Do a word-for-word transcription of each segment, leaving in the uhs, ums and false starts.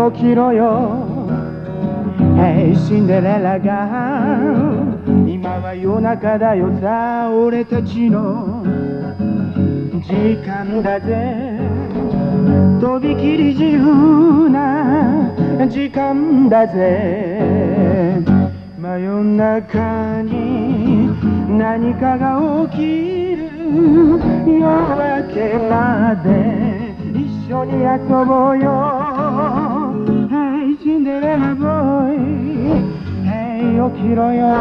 起きろよ Hey シンデレラが今は夜中だよさ俺たちの時間だぜとびきり自由な時間だぜ真夜中に何かが起きる夜明けまで一緒に遊ぼうよ Hey シンデレラボーイ Hey 起きろよ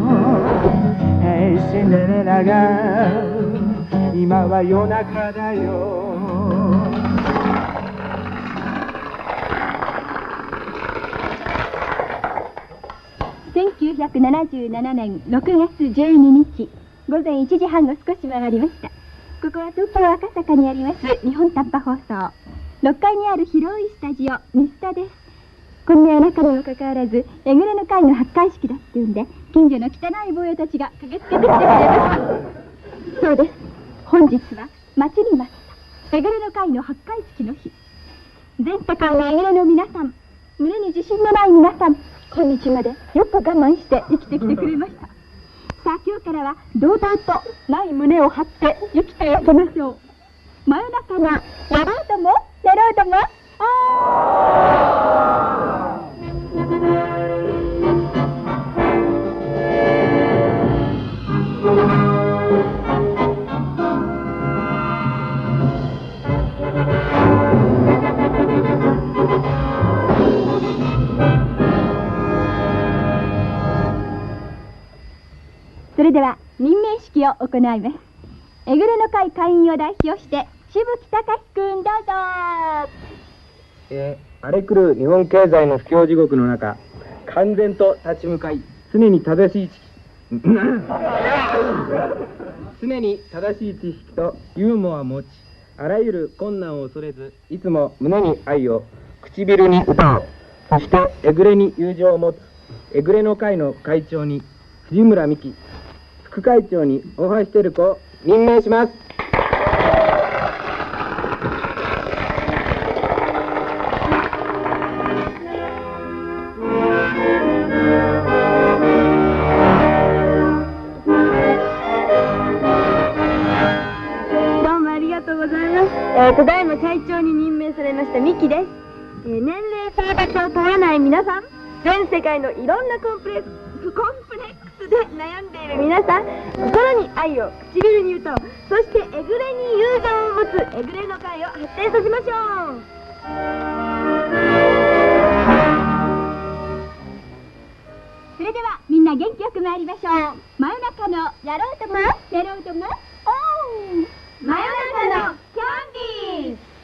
Hey シンデレラが今は夜中だよせんきゅうひゃくななじゅうななねんろくがつじゅうににち午前いちじはんを少し回りました。ここは東京赤坂にあります日本短波放送ろっかいにある広いスタジオミスタです。こんな夜中にもかかわらずえぐれの会の発会式だっていうんで近所の汚い坊やたちが駆けつけてきてくれました。そうです、本日は待ちに待ったえぐれの会の発会式の日。全世界のえぐれの皆さん、胸に自信のない皆さん、今日までよく我慢して生きてきてくれました。さあ今日からは堂々とない胸を張って生きていきましょう。真夜中がやろうともやろうともそれでは任命式を行います。えぐれの会会員を代表して渋木隆君どうぞ。 えー、荒れ狂う日本経済の不況地獄の中完全と立ち向かい常に正しい知識常に正しい知識とユーモアを持ちあらゆる困難を恐れずいつも胸に愛を唇に歌をそしてえぐれに友情を持つえぐれの会の会長に藤村美希副会長に大橋照子を任命します。 どうもありがとうございます。えー、ただいま会長に任命されましたミキです。えー、年齢性別を問わない皆さん、全世界のいろんなコンプレックスコンプレックスで悩んでいる皆さん、心に愛を唇に歌を、そしてえぐれに友情を持つえぐれの会を発展させましょう。それではみんな元気よく参りましょう。真夜中のやろうともやろうともおー真夜中のキャンディーズ。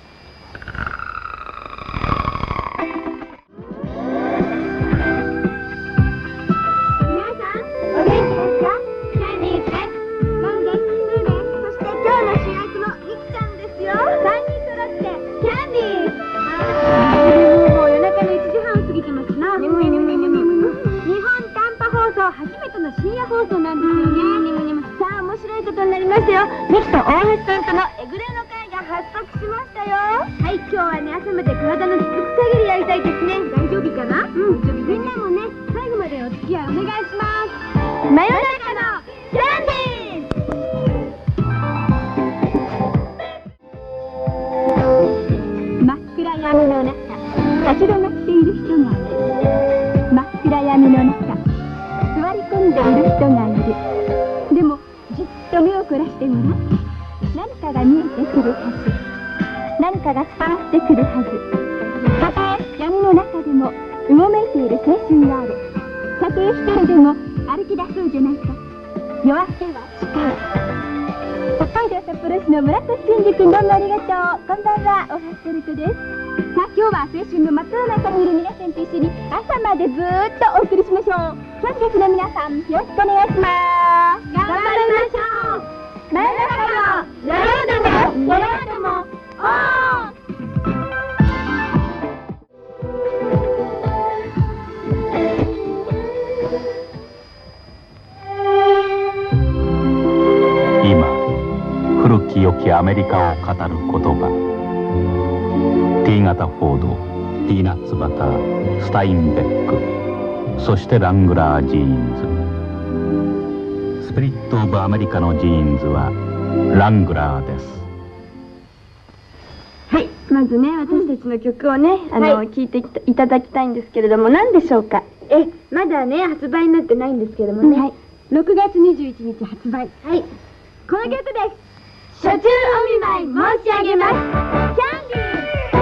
深夜放送なんですよね。にむにむさあ面白いことになりましたよ。ミキと大橋さんとのえぐれの会が発足しましたよ。はい、今日はね朝まで体の続く限りやりたいですね。大丈夫かな。うん、みんなもね最後までお付き合いお願いします。真夜中のキャンディー。真っ暗闇の中立ち止まっている人がいる。真っ暗闇の中座り込んでいる人がいる。でもじっと目を凝らしてごらん。何かが見えてくるはず。何かが伝わってくるはず。たとえ闇の中でもうごめいている青春がある。たとえ一人でも歩き出そうじゃないか。夜明けは近い。北海道札幌市の村田真二君、どうもありがとう。こんばんは、大橋照子です。さあ今日は青春の真っ只中にいる皆さんと一緒に朝までずーっとお送りしましょう。キャンディーズの皆さんよろしくお願いします。頑張りましょう。真夜中のやろうともやろうともおー。 今古き良きアメリカを語る言葉 T 型フォードティーナッツバター、スタインベック、そしてラングラージーンズ。スピリット・オブ・アメリカのジーンズはラングラーです。 はい、まずね、私たちの曲をね、あの、聴いていただきたいんですけれども、何でしょうか。え、まだね、発売になってないんですけれどもね、ろくがつにじゅういちにち発売。はい、この曲です。初中お見舞い申し上げます。キャンディー。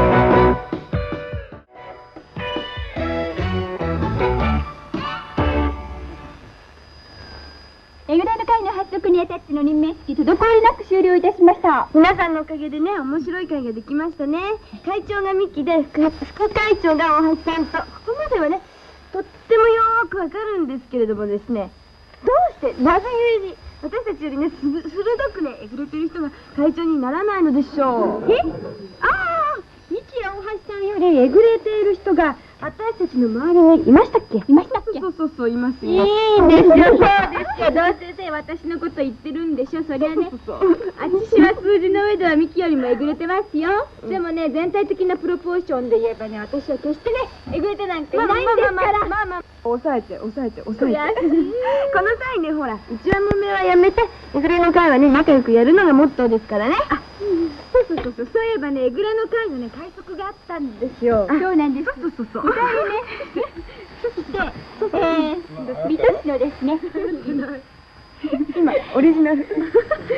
えぐれの会の発足にあたっての任命式、滞りなく終了いたしました。皆さんのおかげでね、面白い会ができましたね。会長がミキで、副、副会長が大橋さんと、ここまではね、とってもよーくわかるんですけれどもですね、どうして、なぜゆえに、私たちよりね、す鋭くね、えぐれてる人が会長にならないのでしょう。えああミキや大橋さんよりえぐれている人が、私たちの周りにいましたっけいましたっけそうそうそう、いますよ。いいんですよ、そうですよ。どう先生、私のこと言ってるんでしょ、そりゃね。私は数字の上ではミキよりもえぐれてますよ。でもね、全体的なプロポーションで言えばね、私は決してね、えぐれてなんていないんですから。まあまあまあ、抑えて、抑えて、抑えて。この際ね、ほら、一話もめはやめて、えぐれの会はね、仲良くやるのがモットーですからね。あ、そうそうそうそう、そういえばね、えぐれの会のね、会則があったんですよ。そうなんです。そうそうそう。それね、そして、えー、ビトシのですね、今、オリジナル。どう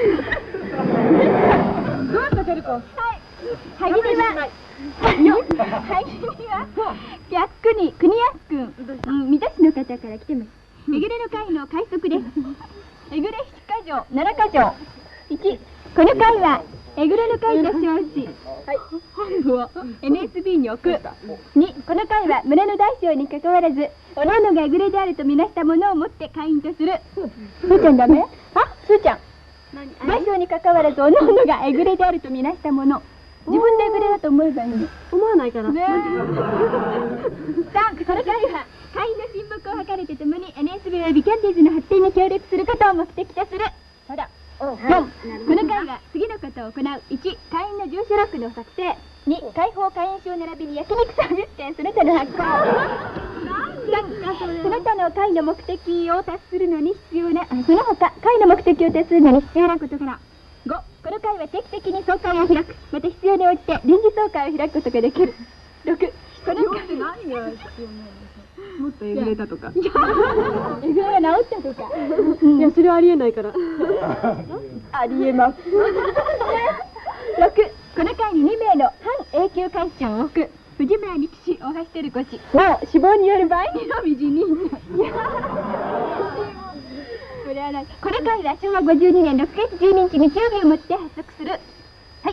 したテルコ。はい。はぎには、はぎには、逆に、国安くん、うん、三田市の方から来てます。えぐれの会の会則です。えぐれ七か条、七か条。いち、この会は、えぐれの会と称し、本部を エヌエスビー に置く。に、この会は村の大小にかかわらず、おのおのがえぐれであるとみなしたものをもって会員とする。すーちゃんダメ？あ、すーちゃん。大小にかかわらず、おのおのがえぐれであるとみなしたもの。自分でえぐれだと思えばいいの。思わないから。ねえ。さん、この会は、会員の親睦を図れてともに エヌエスビー およびキャンディーズの発展に協力することを目的とする。ただ。よん、この会は次のことを行う。いち、会員の住所ロックの作成。に、開放会員証並びに焼肉サービス券その他の発行。さん、その他の会の目的を達するのに必要な、その他、会の目的を達するのに必要なことから。ご、この会は定期的に総会を開く。また必要に応じて臨時総会を開くことができる。ろく、この会って何が必要なんですか？もっとえぐれたとか。えぐれが治ったとか。いや、それはありえないから。ありえます。ろく、この会ににめいの半永久会長を置く。藤村力士、大橋照子氏。もう死亡による場合にのみ辞任。これはない。この会はしょうわごじゅうにねんろくがつじゅうににち日曜日をもって発足する。はい、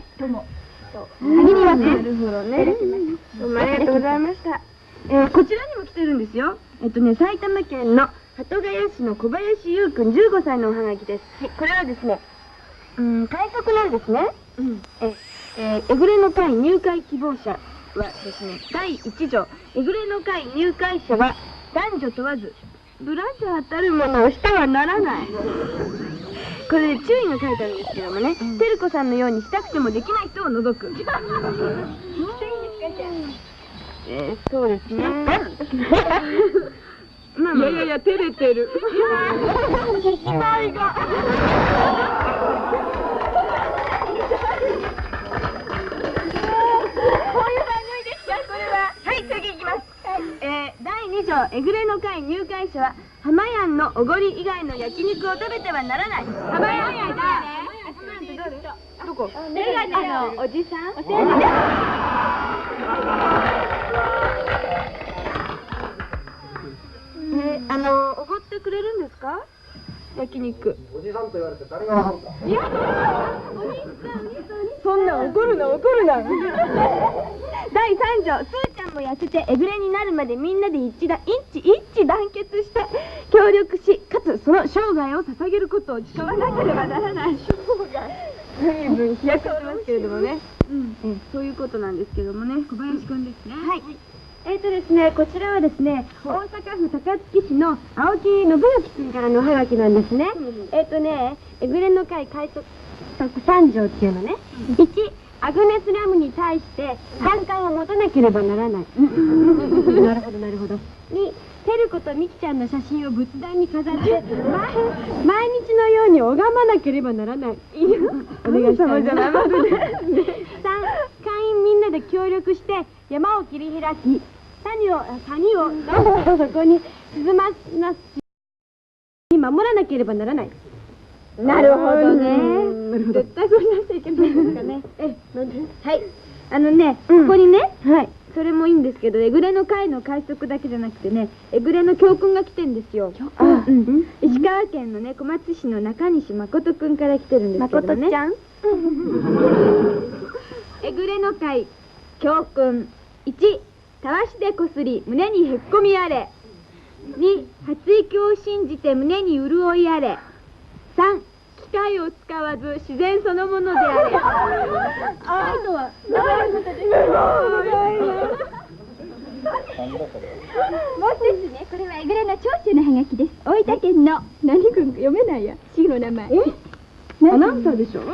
どうも。限りはね。なるほどね。どうもありがとうございました。えー、こちらにも来てるんですよ。えっとね、埼玉県の鳩ヶ谷市の小林優くんじゅうごさいのおはがきです。はい、これはですね、うん、快速なんですね。うん。え、えー、えぐれの会入会希望者はですね、だいいち条、えぐれの会入会者は男女問わず、ブラジャーたるものをしてはならない。これで注意が書いてあるんですけどもね、うん、てるこさんのようにしたくてもできない人を除く。していいんですか、じゃあ。えー、そうですね。まあまあ、いやいやいや、照れてる。機械が。こういう番組ですか、これは。はい、次いきます。はい、えー、だいに条、えぐれの会入会者は、浜やんのおごり以外の焼肉を食べてはならない。浜やんやだ。どこ？メガネのおじさん。お世話になえー、あのおごってくれるんですか？焼肉。おじさんと言われて誰がわかるんだ。いや、お兄さん、お兄さん、そんな怒るな怒るな。だいさん条、すーちゃんも痩せてえぐれになるまでみんなで一致だ一致一致団結して協力し、かつその生涯を捧げることを誓わなければならない。生涯。随分飛躍してますけれどもね。うん、えそういうことなんですけどもね。小林くんですね。はい。えーとですね、こちらはですね、大阪府高槻市の青木信之君からのおはがきなんですね。えーとね、えぐれの会開拓さん条っていうのね。いち、 アグネス・ラムに対して反感を持たなければならない。なるほどなるほど。にテルコとミキちゃんの写真を仏壇に飾って毎日のように拝まなければならない。いいよ。お願いします。さん、会員みんなで協力して山を切り開き、谷を谷をそこに沈まなし守らなければならない。なるほどね。絶対これなきゃいけないですかね。え、なんで？はい。あのね、ここにね、はい。それもいいんですけど、えぐれの会の会則だけじゃなくてね、えぐれの教訓が来てんですよ。教訓？うん。石川県のね、小松市の中西誠くんから来てるんですけどね。誠ちゃん？えぐれの会教訓いち、たわしでこすり胸にへっこみあれ。に、発育を信じて胸に潤いあれ。さん、機械を使わず自然そのものであれ。機械とはどういうことですか？もう一つね、これはえぐれの長州のハガキです。大分県の何君読めないや、市の名前。え？アナウンサーでしょ？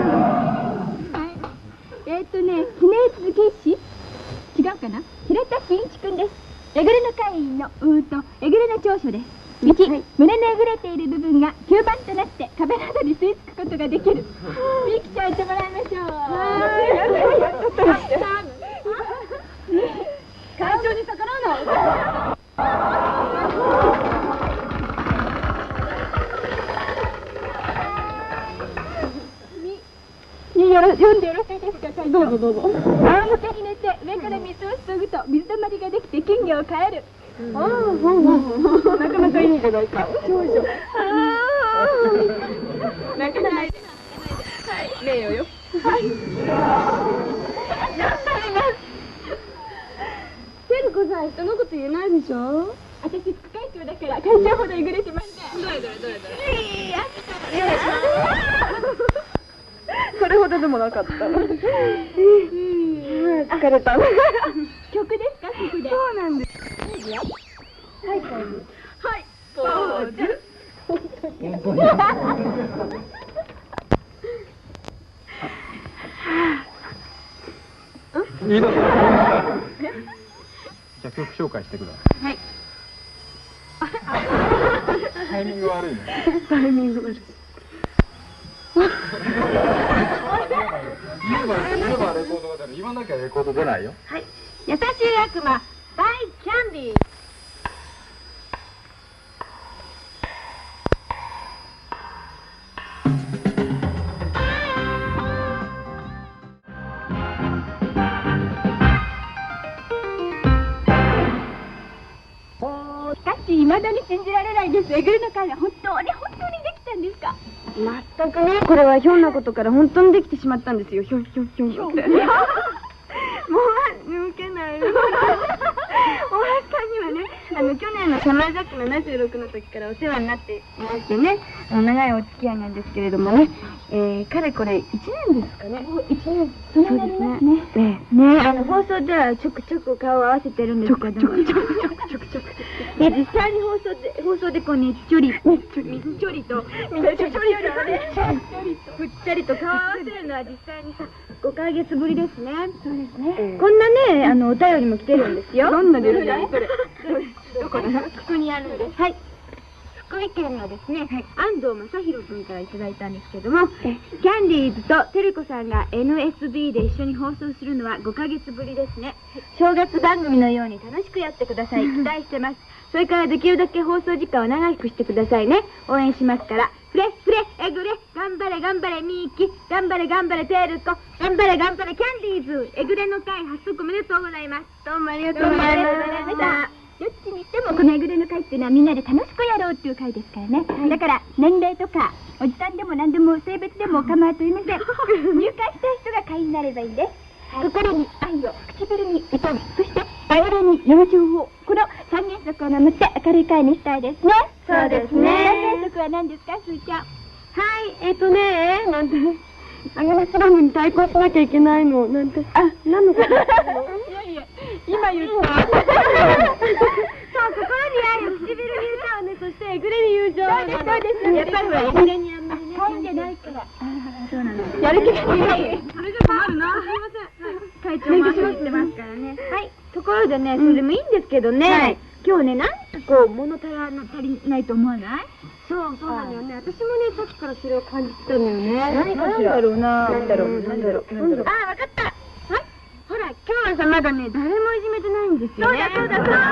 えっとね、記念続けし違うかな？平田真一君です。えぐれの会員のうーとえぐれの長所です。いち、はい、胸のえぐれている部分が吸盤となって壁などに吸い付くことができる。ミキちゃん行ってもらいましょう。会長に逆らうの。によろ読んでよろしいですか、会長。どうぞどうぞ。仰向けに寝て上から水を注ぐと水たまりができて金魚を飼える。ああ、なかなかいいんじゃないか。少女。泣かないで。はい、名誉よ。はい。テルコさん、人のこと言えないでしょ。私副会長だから会長ほどえぐれてません。どれどれどれどれ。いや、それほどでもなかった。疲れた。曲ですか、曲で。そうなんです。はい、ポーズ。はい、ポーズ。 いいの？じゃあ曲紹介してください。はい。タイミング悪いね。タイミング悪い。言えば言えばレコードが出る。言わなきゃレコード出ないよ。 はい。優しい悪魔、バイキャンディー。しかし、未だに信じられないです。えぐるの会は本当に本当にできたんですか？全くね、これはひょんなことから本当にできてしまったんですよ。ひょんひょんひょんひょんって。もう抜けない。大橋さんにはね、あの去年のサマージャックななじゅうろくの時からお世話になっていましてね、あの長いお付き合いなんですけれどもね、えー、かれこれいちねんですかね。いちねん。そうですね。ね、ね、あの放送ではちょくちょく顔を合わせてるんですけども、ちょくちょくちょくちょくちょく。で実際に放送で放送でこうねっちょり、ねっちょり、みっちょりと、みっちょりとね、ぷっちゃりと顔を合わせるのは実際にさごかげつぶりですね。そうですね。こんなね、あのお便りも来てるんですよ。どんなですか？それ。どこですか？ここにあるんです。はい。福井県のですね、安藤正弘君からいただいたんですけども、キャンディーズとテルコさんが エヌエスビー で一緒に放送するのはごかげつぶりですね。正月番組のように楽しくやってください。期待してます。それからできるだけ放送時間を長くしてくださいね。応援しますから。フレフレえぐれ、頑張れ頑張れミーキ、頑張れ頑張れテルコ、頑張れ頑張れキャンディーズ、えぐれの会発足おめでとうございます。どうもありがとうございました。どっちにしてもこのえぐれの会っていうのはみんなで楽しくやろうっていう会ですからね。だから年齢とかおじさんでも何でも性別でも構わといません。入会した人が会員になればいいんです。心に愛を、唇に痛み、そしてあぐれに友情を、この三原則を守って明るい会にしたいですね。そうですね。三原則は何ですか、すーちゃん。はい、えっとね、なんてアグネスラムに対抗しなきゃいけないの、なんて、あ、何のこといやいや、今言った。そう、心に愛を、唇に歌をね、そしてえぐれに友情。そうです、そうです。やっぱりほら、えぐれにあんまりね、 会員じゃないから。そうなの。やる気がない。それじゃ困るな。すみません。会長も走ってますからね。はい。ところでね、それでもいいんですけどね。今日ね、なんかこう物足らな足りないと思わない？そうそうなのよね。私もね、さっきからそれを感じてたのよね。何かしら。なんだろうな。なんだろう。なんだろう。あ、わかった。はい。ほら、今日はさまだね、誰もいじめてないんですよね。そうだそうだそうだ。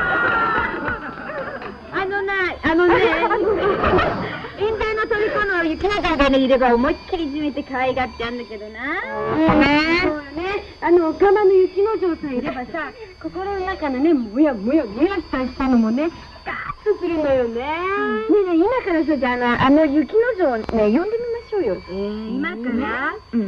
あのな、あのね、引退の虜の雪永がねいれば思いっきりいじめて可愛がってあんだけどな。ね。そうよね。あのおかまの雪之丞さんいればさ、心の中のね、もやもやもやしたしたのもね、スカッとするのよね。ねえねえ、今からさ、じゃあな、あの雪之丞ね、呼んでみましょうよ。今から？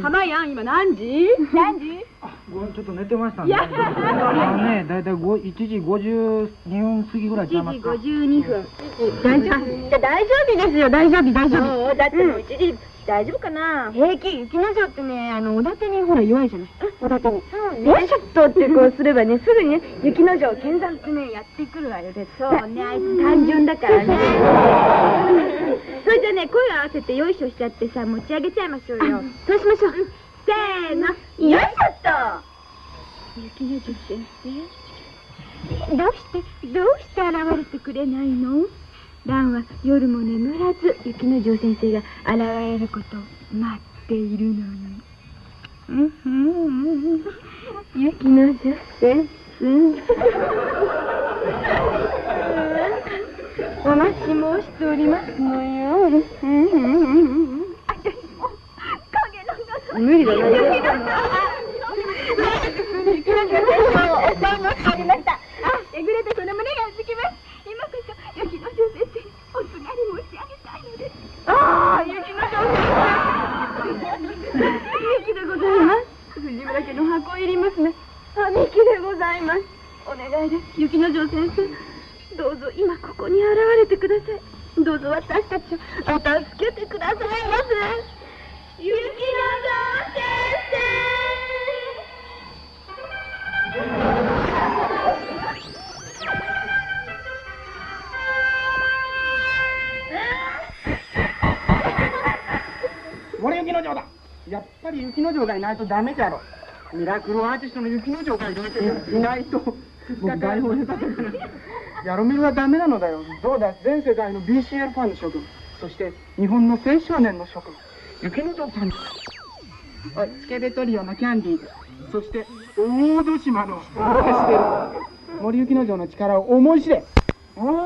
浜やん、今何時？何時？ ちょっと寝てましたね。あのね、だいたいいちじごじゅうにふん過ぎぐらいちゃいますか。いちじごじゅうにふん。 大丈夫？じゃあ大丈夫ですよ、大丈夫、大丈夫。だってもういちじ、大丈夫かな？平気、雪之丞ってね、あの、おだてにほら弱いじゃない。おだてに。そうね。ちょっとってこうすればね、すぐにね、雪之丞、剣山ってね、やってくるわよ。そうね、あいつ単純だからね。それじゃね、声を合わせてよいしょしちゃってさ、持ち上げちゃいましょうよ。そうしましょう。せーの、よいしょっと。雪之丞先生、どうしてどうして現れてくれないの？蘭は夜も眠らず雪之丞先生が現れることを待っているのに。うんふん、雪之丞先生、お待ち申しておりますのよ。うんふん、私も影の無理だな。雪之丞雪之丞先生をお買い申し上げました。あ、えぐれたその胸がうずきます。今こそ雪之丞先生におすがり申し上げたいのです。ああ、雪之丞先生。雪でございます。藤村家の箱入り娘、あみきでございます。お願いです、雪之丞先生。どうぞ今ここに現れてください。どうぞ私たちをお助けてくださいませ。雪之丞先生。 俺雪之丞だ。やっぱり雪之丞がいないとダメじゃろ。ミラクルアーティストの雪之丞がいないと僕台本下手だからヤロミルはダメなのだよ。どうだ、全世界の ビーシーエル ファンの諸君、そして日本の青少年の諸君、雪之丞さん、おい、スケベトリオのキャンディー、そして大戸島の森雪之丞の力を思い知れ。おー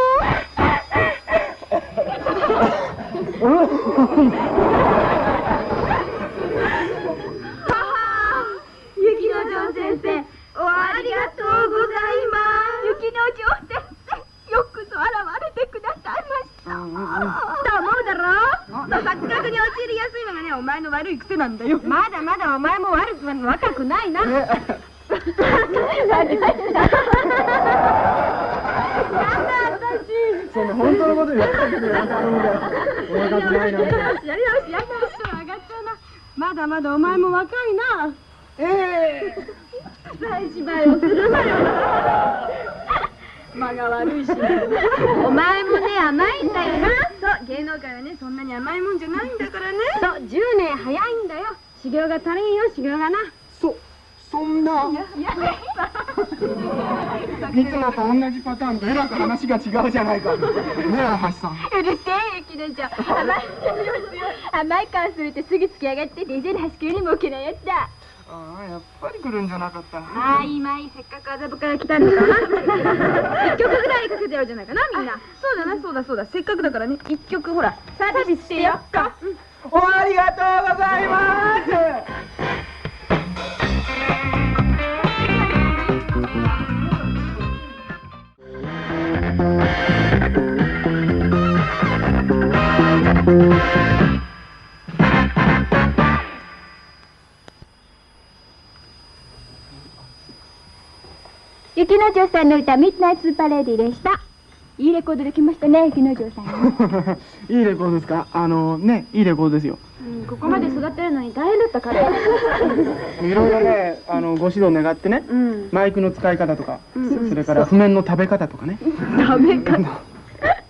雪之丞先生、おありがとうございます。雪之丞先生、よくぞ現れてくださいました。と思うだろう。錯覚に陥りやすいのがね、お前の悪い癖なんだよ。まだまだお前も悪く若くないな。 そんな本当のこと言ってくれよ。若くないなんて。 やり直し、やり直し、上がっちゃうな。まだまだお前も若いな。 ええ大芝居をするなよ。間が悪いし。お前もね、甘いんだよな。そう、芸能界はね、そんなに甘いもんじゃないんだからね。そう、じゅうねん早いんだよ。修行が足りんよ、修行がな。 そ、そんな。いつもと同じパターンでえらく話が違うじゃないか。ねえ、橋さん。 うるせえ、雪之丞。甘い、甘い顔するってすぐつき上がって、電車で端くれにも置けないやつだ。 ああ、やっぱり来るんじゃなかった。 ああ、今いい、せっかく麻布から来たんだからな。一曲ぐらいかけてやるじゃないかな、みんな。そうだな、そうだそうだ、せっかくだからね、一曲ほら、サービスしてやっか。 おありがとうございます。 雪之丞さんの歌、ミッドナイトスーパーレディでした。いいレコードできましたね、雪之丞さん。 いいレコードですか？あのね、いいレコードですよ。 うん、ここまで育てるのに大変だったから。 いろいろね、あのご指導願ってね、うん、マイクの使い方とか、うん、それから譜面の食べ方とかね。 食べ方。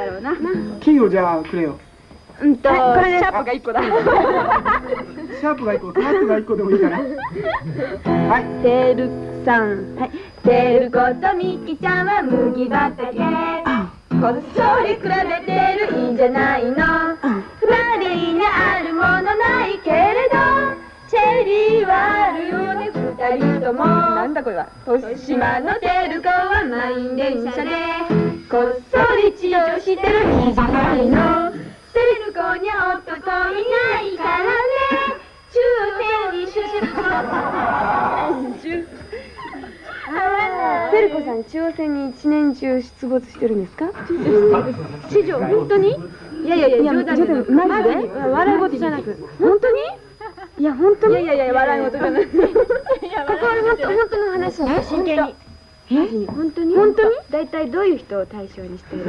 だろうな。 キーをじゃあくれよ。 うんと、シャープが一個だ。 シャープがいっこ、トラックがいっこでもいいから。はい。 てるさん。はい。てることみきちゃんは麦畑。こっそり比べてるいいんじゃないの。二人にあるものないけれど、チェリーはあるよね、二人とも。なんだこれは。豊島のてる子は満員電車で、こっそり治療してるいいじゃないの。てる子には夫といないからね。抽選に出資。てる子さん、抽選に一年中出没してるんですか？市場、本当に？いやいやいや、冗談で。マジで？笑い事じゃなく。本当に？いや、本当に？いやいやいや、笑い事じゃない。ここは本当の話ね。真剣に。え？本当に？本当に？大体どういう人を対象にしてる？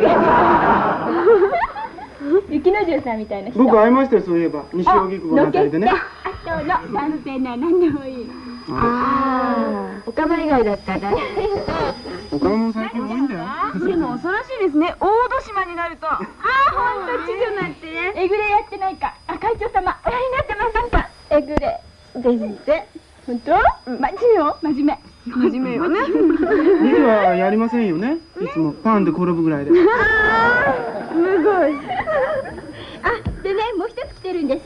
雪之丞さんみたいな人。 僕会いましたよ、そういえば。西荻窪のあたりでね。 あとの男性なら何でもいい。ああ、おかま以外だったら。 おかも最近多いんだよ。 でも恐ろしいですね。大戸島になると。ああ、本当知女なんてね。えぐれやってないか。あ、会長様、おやりになってませんか。えぐれですって。本当？真面目よ。真面目。真面目よね。 リリはやりませんよね。いつもパンで転ぶぐらいで。 ああ、すごい。あ、でね、もう一つ来てるんです。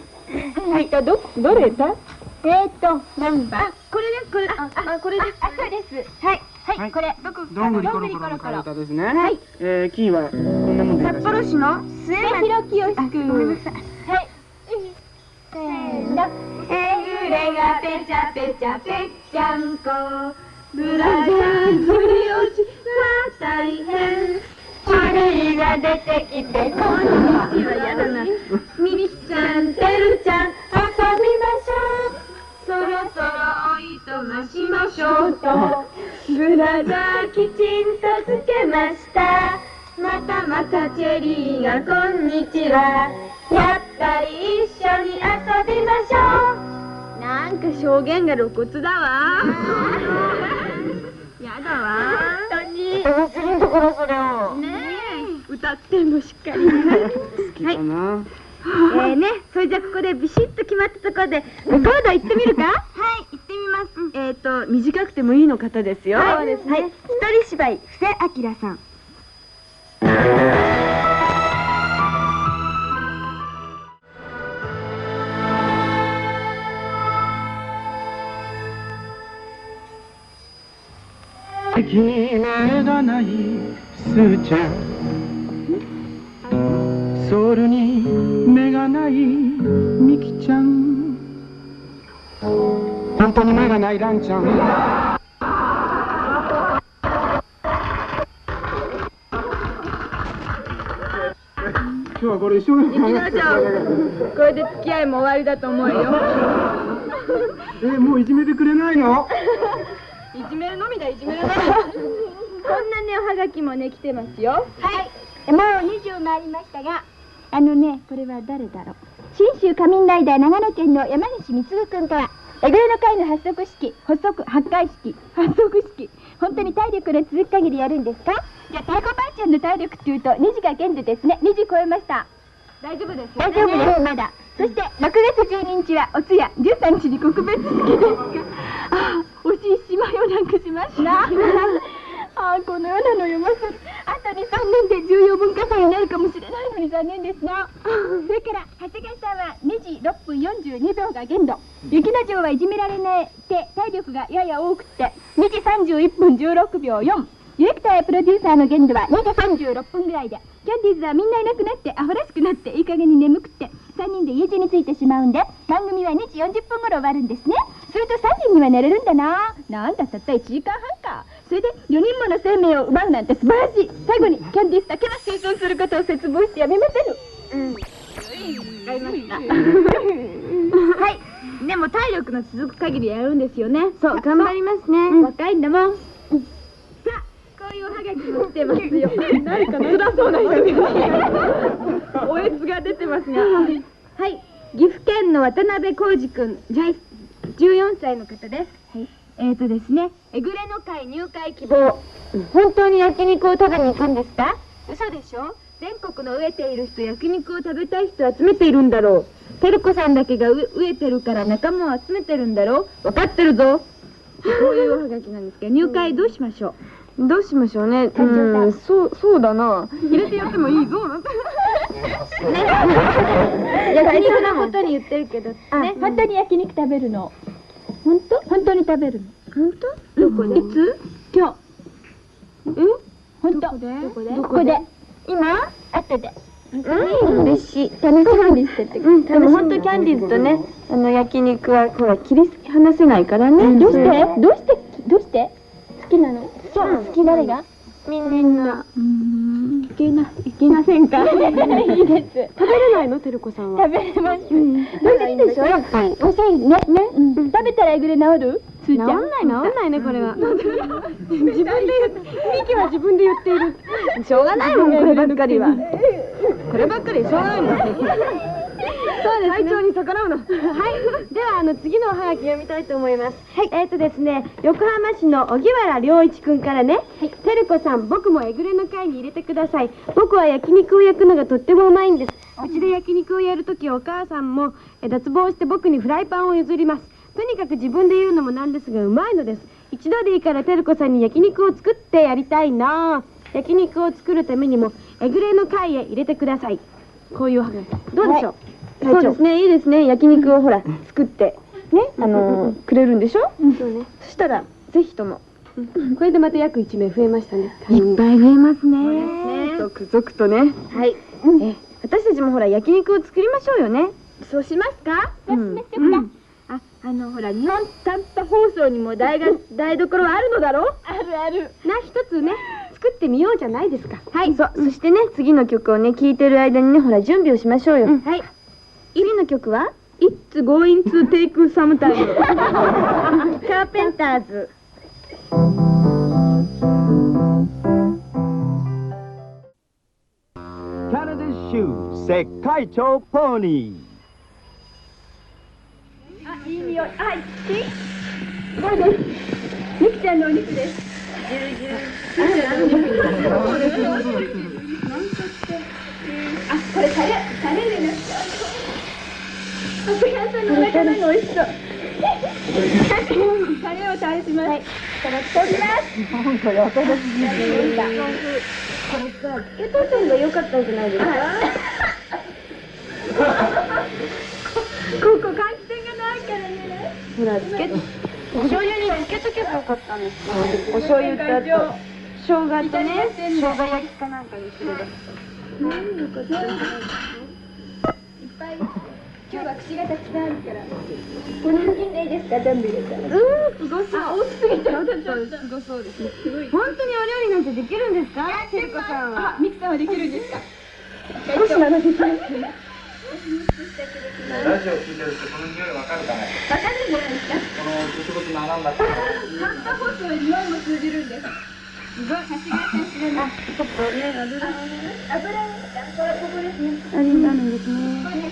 はい、ど、どれだ？えーと、何番？あ、これです、これ。あ、あ、これです。あ、そうです。はい。はい、これ。どこ？ どんぐりコロコロの替え歌ですね。はい。えー、キーはこんなもんでいいかしら。 札幌市の末広清君。ごめんなさい。はい。せーの。えぐれがぺちゃぺちゃぺっちゃんこ。ブラジャーずり落ちは大変。種が出てきて、こんにちは、やだな。みりちゃん、てるちゃん、遊びましょう。そろそろおいとましましょうと。ブラジャーきちんとつけました。またまたチェリーがこんにちは。やっぱり一緒に遊びましょう。 なんか証言が露骨だわ。やだわ。本当に。 面白いところそれを。 ねえ、歌ってんのしっかり。 好きだな。 えーね、それじゃここでビシッと決まったところでレコード行ってみるか？はい、行ってみます。えっと短くてもいいの方ですよ。そうですね。はい、一人芝居布施明さん。 決めがないすーちゃん、ソウルに目がないミキちゃん、本当に目がないランちゃん、今日はこれ一緒に行きましょう。これで付き合いも終わりだと思うよ。 え、もういじめてくれないの？ いじめるのみだ、いじめるのみ。こんなね、おはがきもね、来てますよ。はい。もうにじゅう回りましたが、あのね、これは誰だろう。信州仮面ライダー長野県の山西光君から、えぐれの会の発足式、発足、発会式、発足式、本当に体力の続く限りやるんですか？じゃあ、太鼓判ちゃんの体力っていうと、にじが限度ですね。にじ超えました。大丈夫ですよね。大丈夫です、まだ。そして、ろくがつじゅうににちは、お通夜、じゅうさんにちに告別式ですが、ああ、惜しいしまいをなくしました。ああ、このようなのよ、まさに。あとに、さんねんで重要文化祭になるかもしれないのに残念ですな。それから、長谷川さんはにじろっぷんよんじゅうにびょうが限度。雪の城はいじめられないて、体力がやや多くて、にじさんじゅういっぷんじゅうろくびょうよん。ディレクターやプロデューサーの限度はにじさんじゅうろっぷんぐらいで、キャンディーズはみんないなくなって、アホらしくなって、いい加減に眠くって、さんにんで家路についてしまうんで、番組はにじよんじゅっぷん頃終わるんですね。するとさんじには寝れるんだな。なんだ、たったいちじかんはんか。それでよにんもの生命を奪うなんて素晴らしい。最後にキャンディーズだけは生存することを切望してやめませぬ。うん。わかりました。はい。でも体力の続く限りやるんですよね。そう、頑張りますね。若いんだもん。さあ、こういうおはがきも来てますよ。誰か辛そうな人が。おえつが出てますが。はい。岐阜県の渡辺浩二君、じゅうよんさいの方です。はい。えーとですね、えぐれの会入会希望。本当に焼肉を食べに行くんですか？嘘でしょ？全国の飢えている人、焼肉を食べたい人を集めているんだろう。てるこさんだけが飢えてるから仲間を集めてるんだろう。分かってるぞ。こういうおはがきなんですけど、入会どうしましょう？どうしましょうね。うん、そう、そうだな。入れてやってもいいぞ。ね。焼肉のことに言ってるけど、ね。本当に焼肉食べるの。本当？本当に食べるの。本当？どこで？いつ？今日。え？本当？どこで？どこで？今？後で。うん、嬉しい。楽しみにしてて。うん、でも本当キャンディーズとね、あの焼肉はほら切り離せないからね。どうして？どうして？どうして？好きなの？そう、好き。誰が？みんな。うん。いけな、いけませんか？いいです。食べれないの、てるこさんは？食べれます。うん。どうせいいでしょ？やっぱり。おいしいね。ね。食べたらえぐれ治る？治んない治んないね、これは。自分で言ってミキは自分で言っている。しょうがないもん、こればっかりは。こればっかりしょうがないの。そうですね。体調に逆らうの。はい。ではあの次のおはがき読みたいと思います。はい。えっとですね、横浜市の荻原良一くんからね。はい。てるこさん、僕もえぐれの会に入れてください。僕は焼肉を焼くのがとってもうまいんです。うちで焼肉をやるときお母さんも脱帽して僕にフライパンを譲ります。とにかく自分で言うのもなんですがうまいのです。一度でいいからてるこさんに焼肉を作ってやりたいな。焼肉を作るためにもえぐれの会へ入れてください。こういうはがきどうでしょう？そうですね、いいですね。焼肉をほら作ってね、あのくれるんでしょ。そしたらぜひともこれでまた約いちめい増えましたね。いっぱい増えますね。続々とね。はい。私たちもほら焼肉を作りましょうよね。そうしますか？そうしましょうか。あ、あのほら日本短波放送にも台が台所はあるのだろう？あるある。な一つね作ってみようじゃないですか。はい。そう、そしてね次の曲をね聴いてる間にねほら準備をしましょうよ。はい。次の曲は It's going to take some time カーペンターズ。 キャナディ州世界長ポニー。あ、いいね。 匂い。はい、チン。これです。みきちゃんのお肉です。あ、これタレ、タレでなくて。お母さんのお腹の美味しそう。タレを垂らします。はい、取ります。なんかやたらすぎる。これさ、つけといた方が良かったんじゃないですか。ここ換気扇がないからね。ほら、つけ、お醤油につけとけばよかったんですよ。お醤油とあと生姜とね、生姜焼きかなんかにすれば。うん、よかった。いっぱい。今日は口がたくさんあるから。これも金でいいですか、全部入れたら。うん、すごそう。大きすぎた。ちょっとすごそうですね。すごい。本当にお料理なんてできるんですか、セリコさんは。あ、ミキさんはできるんですか。少しならできます。 ラジオ聞いてる人、この匂いわかるかね。 わかるんじゃないですか。 このブツブツ並んだ。 短波放送に匂いも通じるんです。すごい、さすがさすがだ。ちょっとね、油をね。油を、ここですね。ありがとうですね。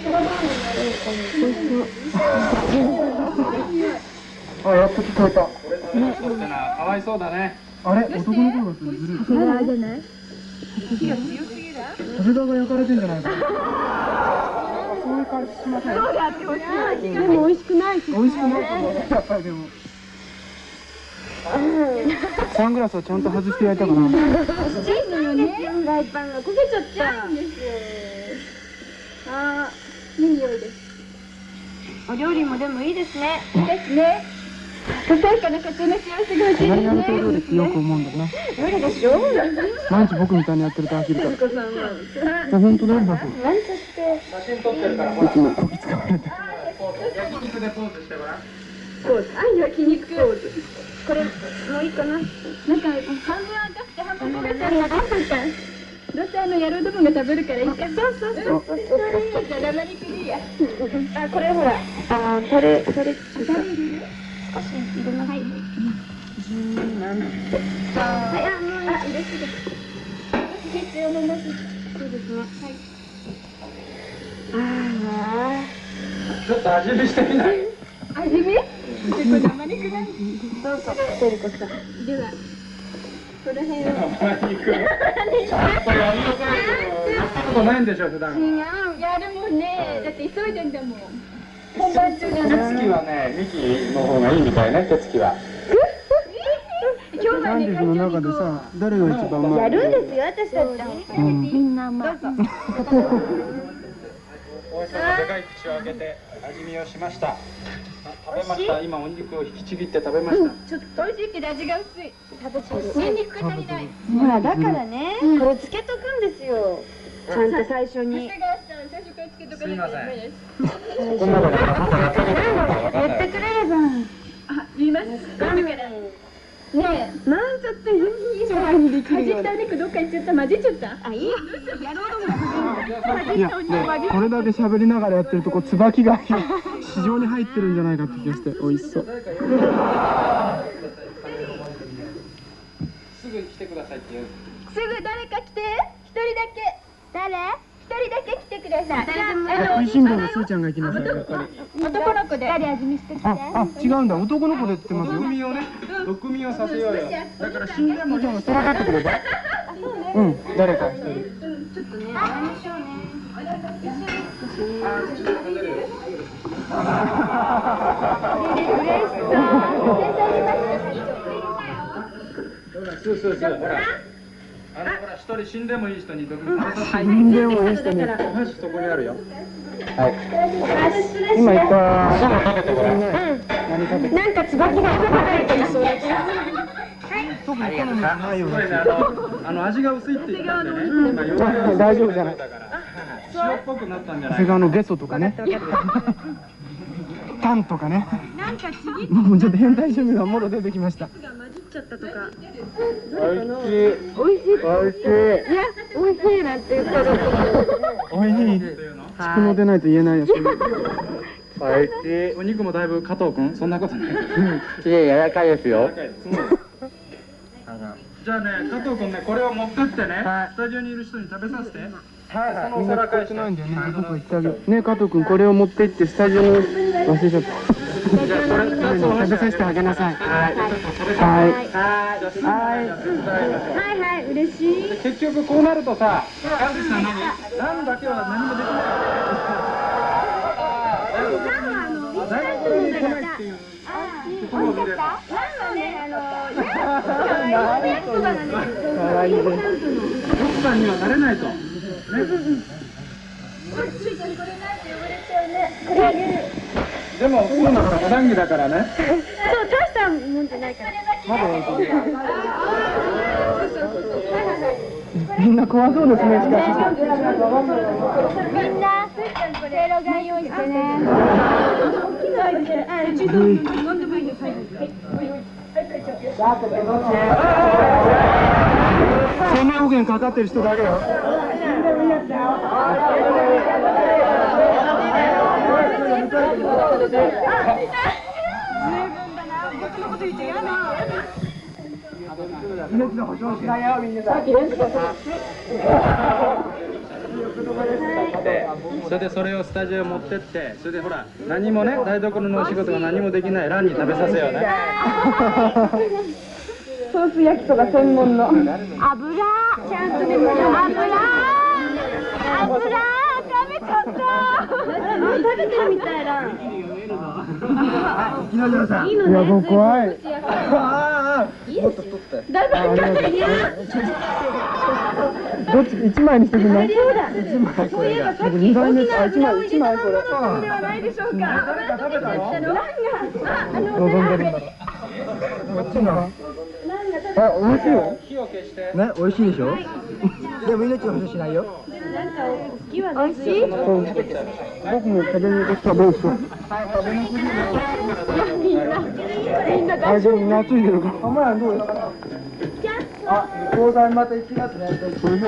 あ、やっと聞こえた。 これ食べましょうってのはかわいそうだね。 あれ、男の子がするずるい。 それはじゃない。火が強すぎる。 体が焼かれてんじゃないか。そういう感じしません。 そうやってほしい。でも美味しくないし。 美味しくないと思う。やっぱりでも。サングラスはちゃんと外して焼いたかな。 チーズのね、フライパンが焦げちゃったんですよ。あー、いい匂いです。お料理もでもいいですね。ですね。ささやかな家庭の幸せが欲しいですね。 何やめと料理ってよく思うんだよな。 料理でしょ。 毎日僕みたいにやってると飽きるから。 お子さんは。 本当だよ、僕。 なんとして。 写真撮ってるから、ほら。 いつもこき使われて。 焼肉でポーズしてごらん。 ポーズ。あ、焼肉。ポーズ。これもういいかな。なんか半分赤くて半分焦げたらどうしたん？どうせあの野郎どもが食べるからいいか。そうそうそうそう。じゃあ生肉でいいや。あ、これほら。あ、タレタレタレ入れる？少し入れます。はい。十なんて。はい、あ、もう入れすぎ。必要なます。そうですね。はい。あちょっと味見してみない？ あ。味見？これ生肉なんです。どうぞ、セリコさん。では、この辺を。 生肉。これやりなさいよ。やったことないんでしょ、普段。 違う、やるもんね。だって急いでんだもん。本番中じゃない。 手つきはね、ミキの方がいいみたいね、手つきは。 今日はね、 キャンディーズの中でさ、誰が一番うまい？ やるんですよ、私たち。みんなうまい。どうぞ。 大江さんがでかい口を開けて味見をしました。食べました。今お肉を引きちぎって食べました。 ちょっと美味しいけど味が薄い。食べちゃう。ニンニクが足りない。 ほら、だからね、これつけとくんですよ。ちゃんと最初に。 長谷川さん、最初からつけとかなきゃダメです。 こんなので言ってくれれば。 あ、言います。今度から。ねえ、なんちゃっていいじゃないにできるよ。かじったお肉どっか行っちゃった。混じっちゃった。あ、いいよ。やろうと思って。 いや、ね、これだけ喋りながらやってるとこ椿が市場に入ってるんじゃないかって気がして美味しそう。 すぐ来てくださいって言う。 すぐ誰か来て。一人だけ。誰？一人だけ来てください。 食いしん坊のすーちゃんが行きなさい。やっぱり。 男の子で。誰味見してきて。 あ、あ、違うんだ。男の子でって言ってますよ。 毒味をね、毒味をさせようよ。だから死んでもすーちゃんが連れてってくれば。うん、誰か一人。 ちょっとね、あれでしょうね。 そうそうそう。ほら。あのほら一人死んでもいい人に毒味食べさせて。 死んでもいい人に。 マジそこにあるよ。 はい。今言った。何食べて？ なんか椿が食べられてるそうです。 特に好みがないような。 これね、あのあの味が薄いって言ったんでね。今よく大丈夫じゃない。 塩っぽくなったんじゃない。 長谷川のゲソとかね。タンとかね。 なんかちぎっもうちょっと変態趣味がもろ出てきました。 が混じっちゃったとか。 おいしい。 美味しい。 おいしい。 いや、美味しいなんて言ったら。 おいしい。蓄能でないと言えないやつ。 おいしい。お肉もだいぶ加藤君、そんなことない。 きれい柔らかいですよ。 じゃあね、加藤君ね、これを持ってってね、スタジオにいる人に食べさせて。 はい、みんな聞こえてないんだよね。僕行ってあげる。ね、加藤君これを持って行ってスタジオに忘れちゃった。 食べさせてあげなさい。はいはいはいはいはい、嬉しい。 結局こうなるとさ、神主さん何？ランだけは何もできない。 ランはあの、一大学に来ないっていう。 ランはね、あの、焼きそばなんですけど、 かわいいです。 奥さんにはなれないと。ね。でも、そうなのお談義だからね。 そう、大したもんじゃないから。 まだ本当に。みんな怖そうですね、しかし。 みんな、せいろがん用意してね。 生命保険かかってる人だけよ。命の保証しないよ、みんな。 で、それでそれをスタジオに持ってって、それでほら、何もね、台所のお仕事が何もできないランに食べさせようね。 ソース焼きそば専門の。 油、ちゃんとね、油、油、食べちゃった。 食べてるみたいな。 木之丞さん。 いいのね。 いや、もう怖い。 もっと取って。 だいぶかかってるよ。 どっち一枚にしてくんない？ そうだ。 一枚これが。 さっき二枚目、あ、一枚油を入一枚これ。 れたものではないでしょうか。 誰か食べたの？ ランが、あ、あの、 望んでるんだ。こっちが。あ、美味しいよ。 火を消して。 ね、美味しいでしょ。でも命の保証しないよ。 なんか好きは美味しい。 僕も食べに行く食べる人。 みんな、みんなあ、でもみんなついてるから。あんまりどうですか。あ、交際またいちがつね。これで。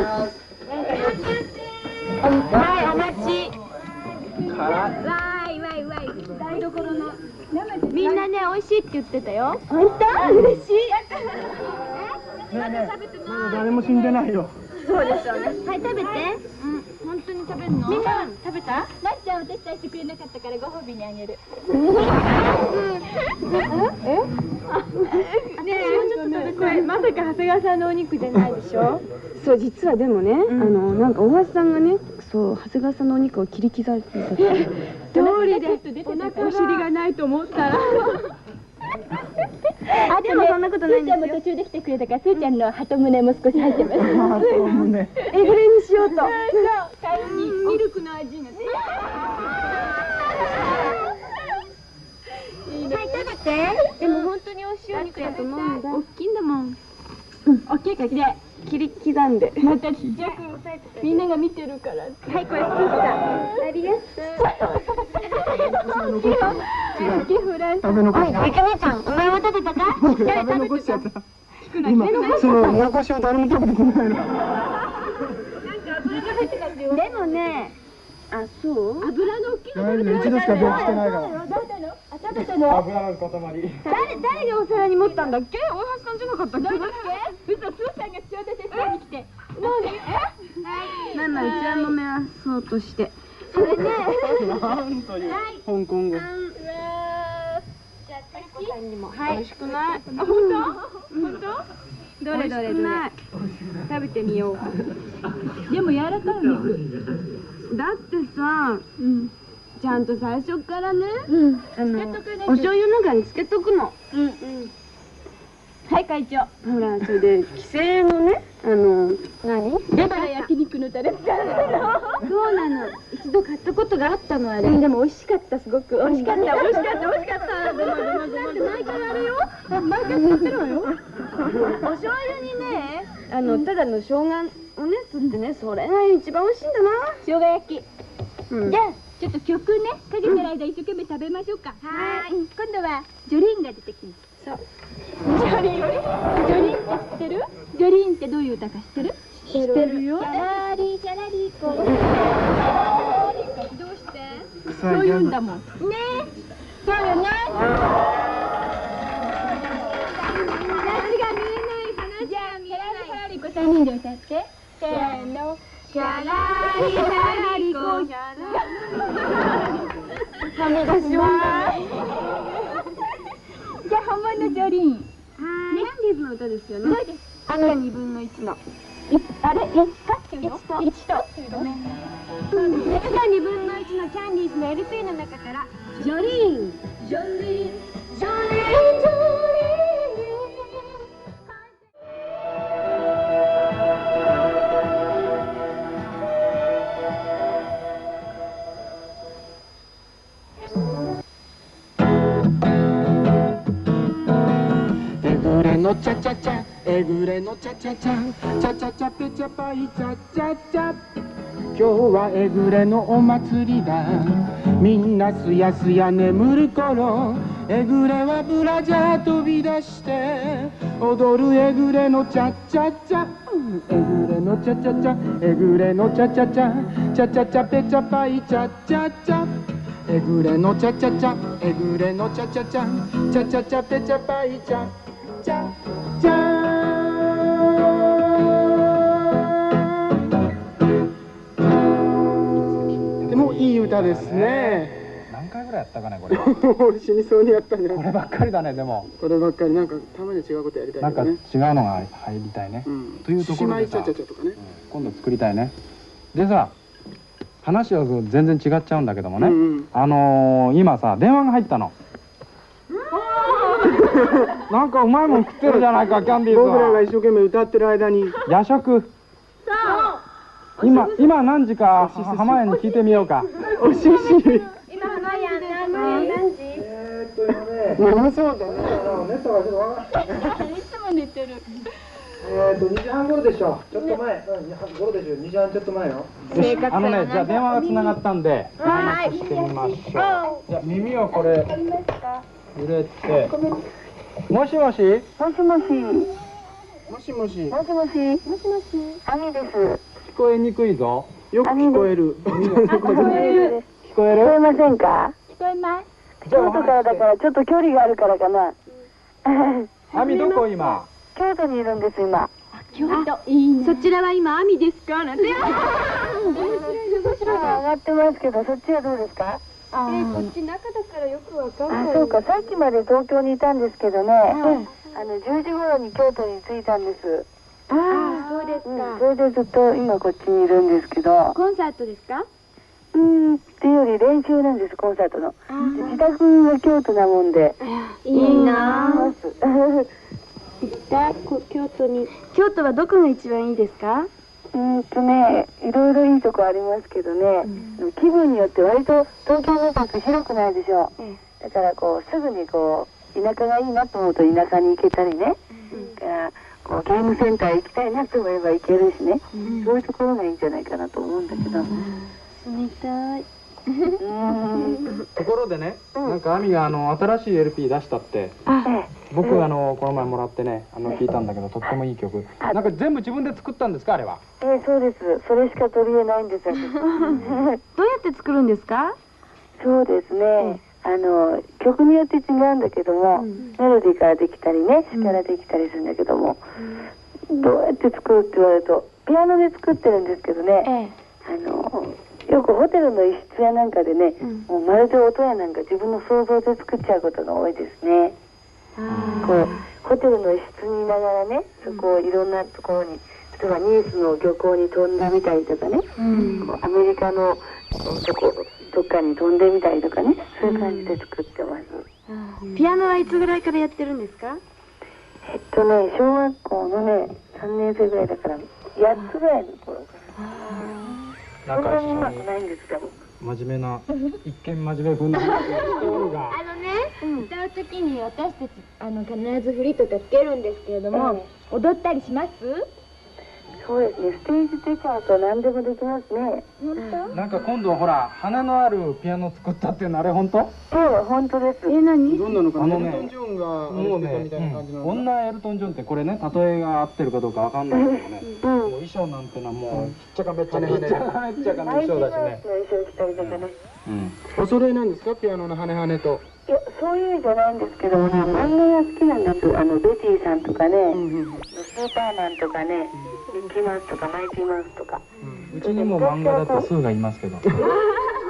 はい、お待ち。わいわいわい。台所の。みんなね、美味しいって言ってたよ。 本当？嬉しい。 まだ食べてない。 誰も死んでないよ。 そうですよね。 はい、食べて。うん、本当に食べるの？みんな食べた？なっちゃんお手伝いしてくれなかったからご褒美にあげる。 ねえ、これまさか長谷川さんのお肉じゃないでしょ。そう、実はでもね、あのなんか大橋さんがね、そう長谷川さんのお肉を切り刻んでた。通りでお腹お尻がないと思ったら。 あ、でもそんなことないんですよ。すーちゃんも途中で来てくれたから、すーちゃんの鳩胸も少し入ってます。 ね。 えぐれにしようと。 ミルクの味が。はい、食べて。でも本当に美味しいお肉だと思うんだ。 大きいんだもん。 大きいかきで。 切り刻んで。 またちっちゃく。みんなが見てるから。はい、これすーちゃん。ありがとう。 食べ残し。 はい、ゆきみちゃん、お前も食べたか？ 僕食べ残しちゃった。今その残しを誰も食べてくれないの。 でもね、 あ、そう。 油の大きいの大丈夫、一度しか病気してないから。 食べたの？あ、食べたの？ 油の塊。 誰誰がお皿に持ったんだっけ？大橋さんじゃなかったっけ？ どうだっけ？嘘、スーさんがちょうど手伝いに来て。 なんで？まあまあ、うちわもめはそうとして。 それね。 なんという香港語。 うわー。じゃあ、タキさんにも。 美味しくない。 あ、本当？本当？ どれどれどれ。食べてみよう。 でも柔らかいお肉。 だってさ、ちゃんと最初からね、あのつけとくねお醤油の中につけとくの。 うんうん。はい、会長。 ほら、それで規制のね、あの何？ レバー焼肉のタレ使うの。 そうなの。一度買ったことがあったのあれ。 でも美味しかった、すごく。美味しかった、美味しかった、美味しかった。 ごめんごめんごめん。毎回あれよ。毎回使ってるわよ。お醤油にね、あのただの生姜をねすってね、それが一番美味しいんだな。 生姜焼き。 うんじゃあ、ちょっと曲ね、かけてる間一生懸命食べましょうか。はい。今度はジョリーンが出てきます。 そう。 ジョリーン。ジョリーンって知ってる？ジョリーンってどういう歌か知ってる？ 知ってるよ。 シャラリシャラリコ。どうして？ そういうんだもん。ねえ。そうよね。話が見えない話。じゃあ、シャラリシャラリコ三人で歌って。せーの。シャラリシャラリコ。 はみ出し女。 じゃあ本物のジョリーン。 キャンディーズの歌ですよね。 そうです。 赤二分の一の。 いあれ、いちかっていうの？いちと。ごめん。 赤二分の一のキャンディーズの エルピー の中からジョリーン、ジョリーン、ジョリーン、ジョリーン。 えぐれのチャチャチャ、えぐれのチャチャチャ、チャチャチャペチャパイチャチャチャ。今日はえぐれのお祭りだ。みんなすやすや眠る頃、えぐれはブラジャー飛び出して踊るえぐれのチャチャチャ。えぐれのチャチャチャ、えぐれのチャチャチャ、チャチャチャペチャパイチャチャチャ。えぐれのチャチャチャ、えぐれのチャチャチャ、チャチャチャペチャパイチャチャチャ。でもいい歌ですね。 何回ぐらいやったかねこれ。 俺死にそうにやったんじゃない。 こればっかりだねでも。 こればっかりなんかたまに違うことやりたいなんか違うけどね。 のが入りたいね。 うんというところでさ、 姉妹チャチャチャとかね。 今度作りたいね。でさ、話は全然違っちゃうんだけどもね。 うんうん、 あのー、今さ電話が入ったの。なんかうまいもん食ってるじゃないかキャンディーズは。 僕らが一生懸命歌ってる間に。 夜食。今今何時か浜屋に聞いてみようか。 おしし。 今浜屋何時？ えーっと今ね。眠そうだね。寝たわけわからない。 いつも寝てる。 えーっとにじはん頃でしょ。ちょっと前。うんにじはん頃でしょ。にじはんちょっと前よ。 よしあのねじゃあ電話がつながったんで話してみましょう。じゃあ耳をこれ入れて。もしもし。 もしもし。 もしもし。 もしもし。もしもし。アミです。 聞こえにくいぞ。 よく聞こえる。 聞こえる。 聞こえ聞こえる？ ませんか？ 聞こえます。 京都からだからちょっと距離があるからかな。 アミどこ今？ 京都にいるんです今。 京都いいね。 そちらは今網ですかなんて。 上がってますけどそっちはどうですか？ えー、こっち中だからよくわかんない。 あ、そうか。さっきまで東京にいたんですけどね。あのじゅうじ頃に京都に着いたんです。 ああ、そうですうん、 か。 それでずっと今こっちにいるんですけど。 コンサートですか？ うーんっていうより練習なんですコンサートの。で自宅が京都なもんで。 いいなぁ。 ます行った京都に。京都はどこが一番いいですか？ うーんとね、いろいろいいとこありますけどね、うん、気分によって割と東京の中広くないでしょう、うん、だからこうすぐにこう田舎がいいなと思うと田舎に行けたりね、うん、からこうゲームセンター行きたいなと思えば行けるしね、うん、そういうところがいいんじゃないかなと思うんだけど、 住みたい。 ところでね、なんかアミがあの新しい エルピー 出したって。僕あのこの前もらってねあの聞いたんだけどとってもいい曲。なんか全部自分で作ったんですかあれは？ えー、そうです。それしか取り柄ないんです。 どうやって作るんですか？ そうですね。あの曲によって違うんだけども、うん、メロディーからできたりね詩からできたりするんだけども、うん、どうやって作るって言われるとピアノで作ってるんですけどね、ええ、あのよくホテルの一室やなんかでね、うん、もうまるで音やなんか自分の想像で作っちゃうことが多いですね。こうホテルの一室にいながらねそこをいろんなところに例えばニースの漁港に飛んでみたりとかね、うん、こうアメリカのどこどっかに飛んでみたりとかねそういう感じで作ってます、 うん、ピアノはいつぐらいからやってるんですか？ えっとね小学校のねさんねん生ぐらいだからやっつぐらいの頃からそんなにうまくないんですけど真面目な一見真面目風な話をしておるがあのね、うん、歌う時に私たちあの必ず振りとかつけるんですけれども、うん、踊ったりします？ そうですねステージ出ちゃうと何でもできますね。 本当？ なんか今度ほら羽のあるピアノ作ったっていうのあれ本当？ そう本当です。 え何？ どんなのかな。 あのねエルトン・ジョンがもうねみたいな感じなの。 こんなエルトン・ジョンってこれね例えが合ってるかどうかわかんないけどね。うん、もう衣装なんてのはもうちっちゃかめっちゃかめっちゃかめっちゃかな衣装だしね。 衣装着たりとかね。 うん。 お揃いなんですかピアノの羽羽と。 いやそういう意味じゃないんですけどもね漫画が好きなんです。あのベティさんとかね、うんうん、スーパーマンとかね、ミッキーマウスとかマイティマウスとか。 うん、うちにも漫画だとスーがいますけど。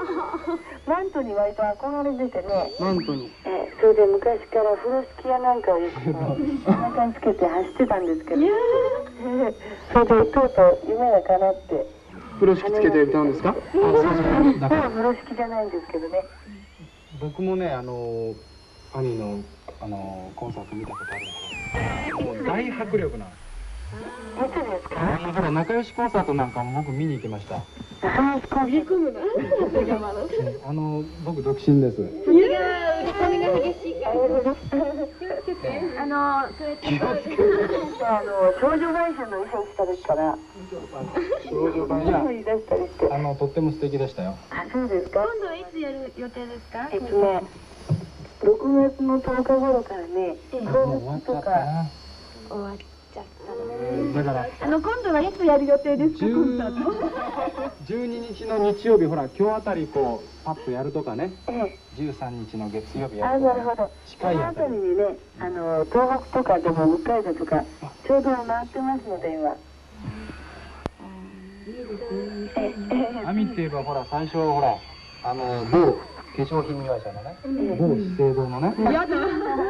マントに割と憧れててね。 マントに。 えー、それで昔から風呂敷やなんかをよくこう背中につけて走ってたんですけど、それでとうとう夢が叶って。 風呂敷つけて歌うんですか？あ、そうそう。だから風呂敷じゃないんですけどね。 僕もね、あのアミのあのコンサート見たことあるんだけど、もう大迫力なの。 いつですか？ だから仲良しコンサートなんかも僕見に行きました。 売り込むな。 あの僕独身です。 いやー、売り込みが激しいから。気をつけて。あのそれって。 あの少女売春の衣装した時から少女版や言い出したりして。 あのとっても素敵でしたよ。 あ、そうですか。 今度はいつやる予定ですか？ えっとね、ろくがつのとおか頃からね、 もう終わっちゃったな。 終わっちゃっただからあの今度はいつやる予定ですか？コンサート。 じゅうににちの日曜日、ほら今日あたりこうパッとやるとかね。 ええ。 じゅうさんにちの月曜日やあ、 るとか、ね。 なるほど。 近いあたりそのあたりにね、あの東北とかでも北海道とかちょうど回ってますので今。 アミって言えばほら最初ほらあの某化粧品会社のね、某資生堂のね、 やだ。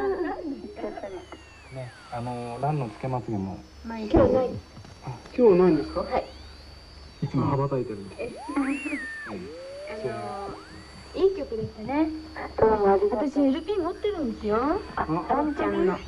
ね、あのランのつけまつげも今日ない。 あ、今日はないんですか？ はい。 いつも羽ばたいてるんで。 あのいい曲でしたね。 どうもありがとう。 私 エルピー 持ってるんですよ。 あ、あんちゃんの。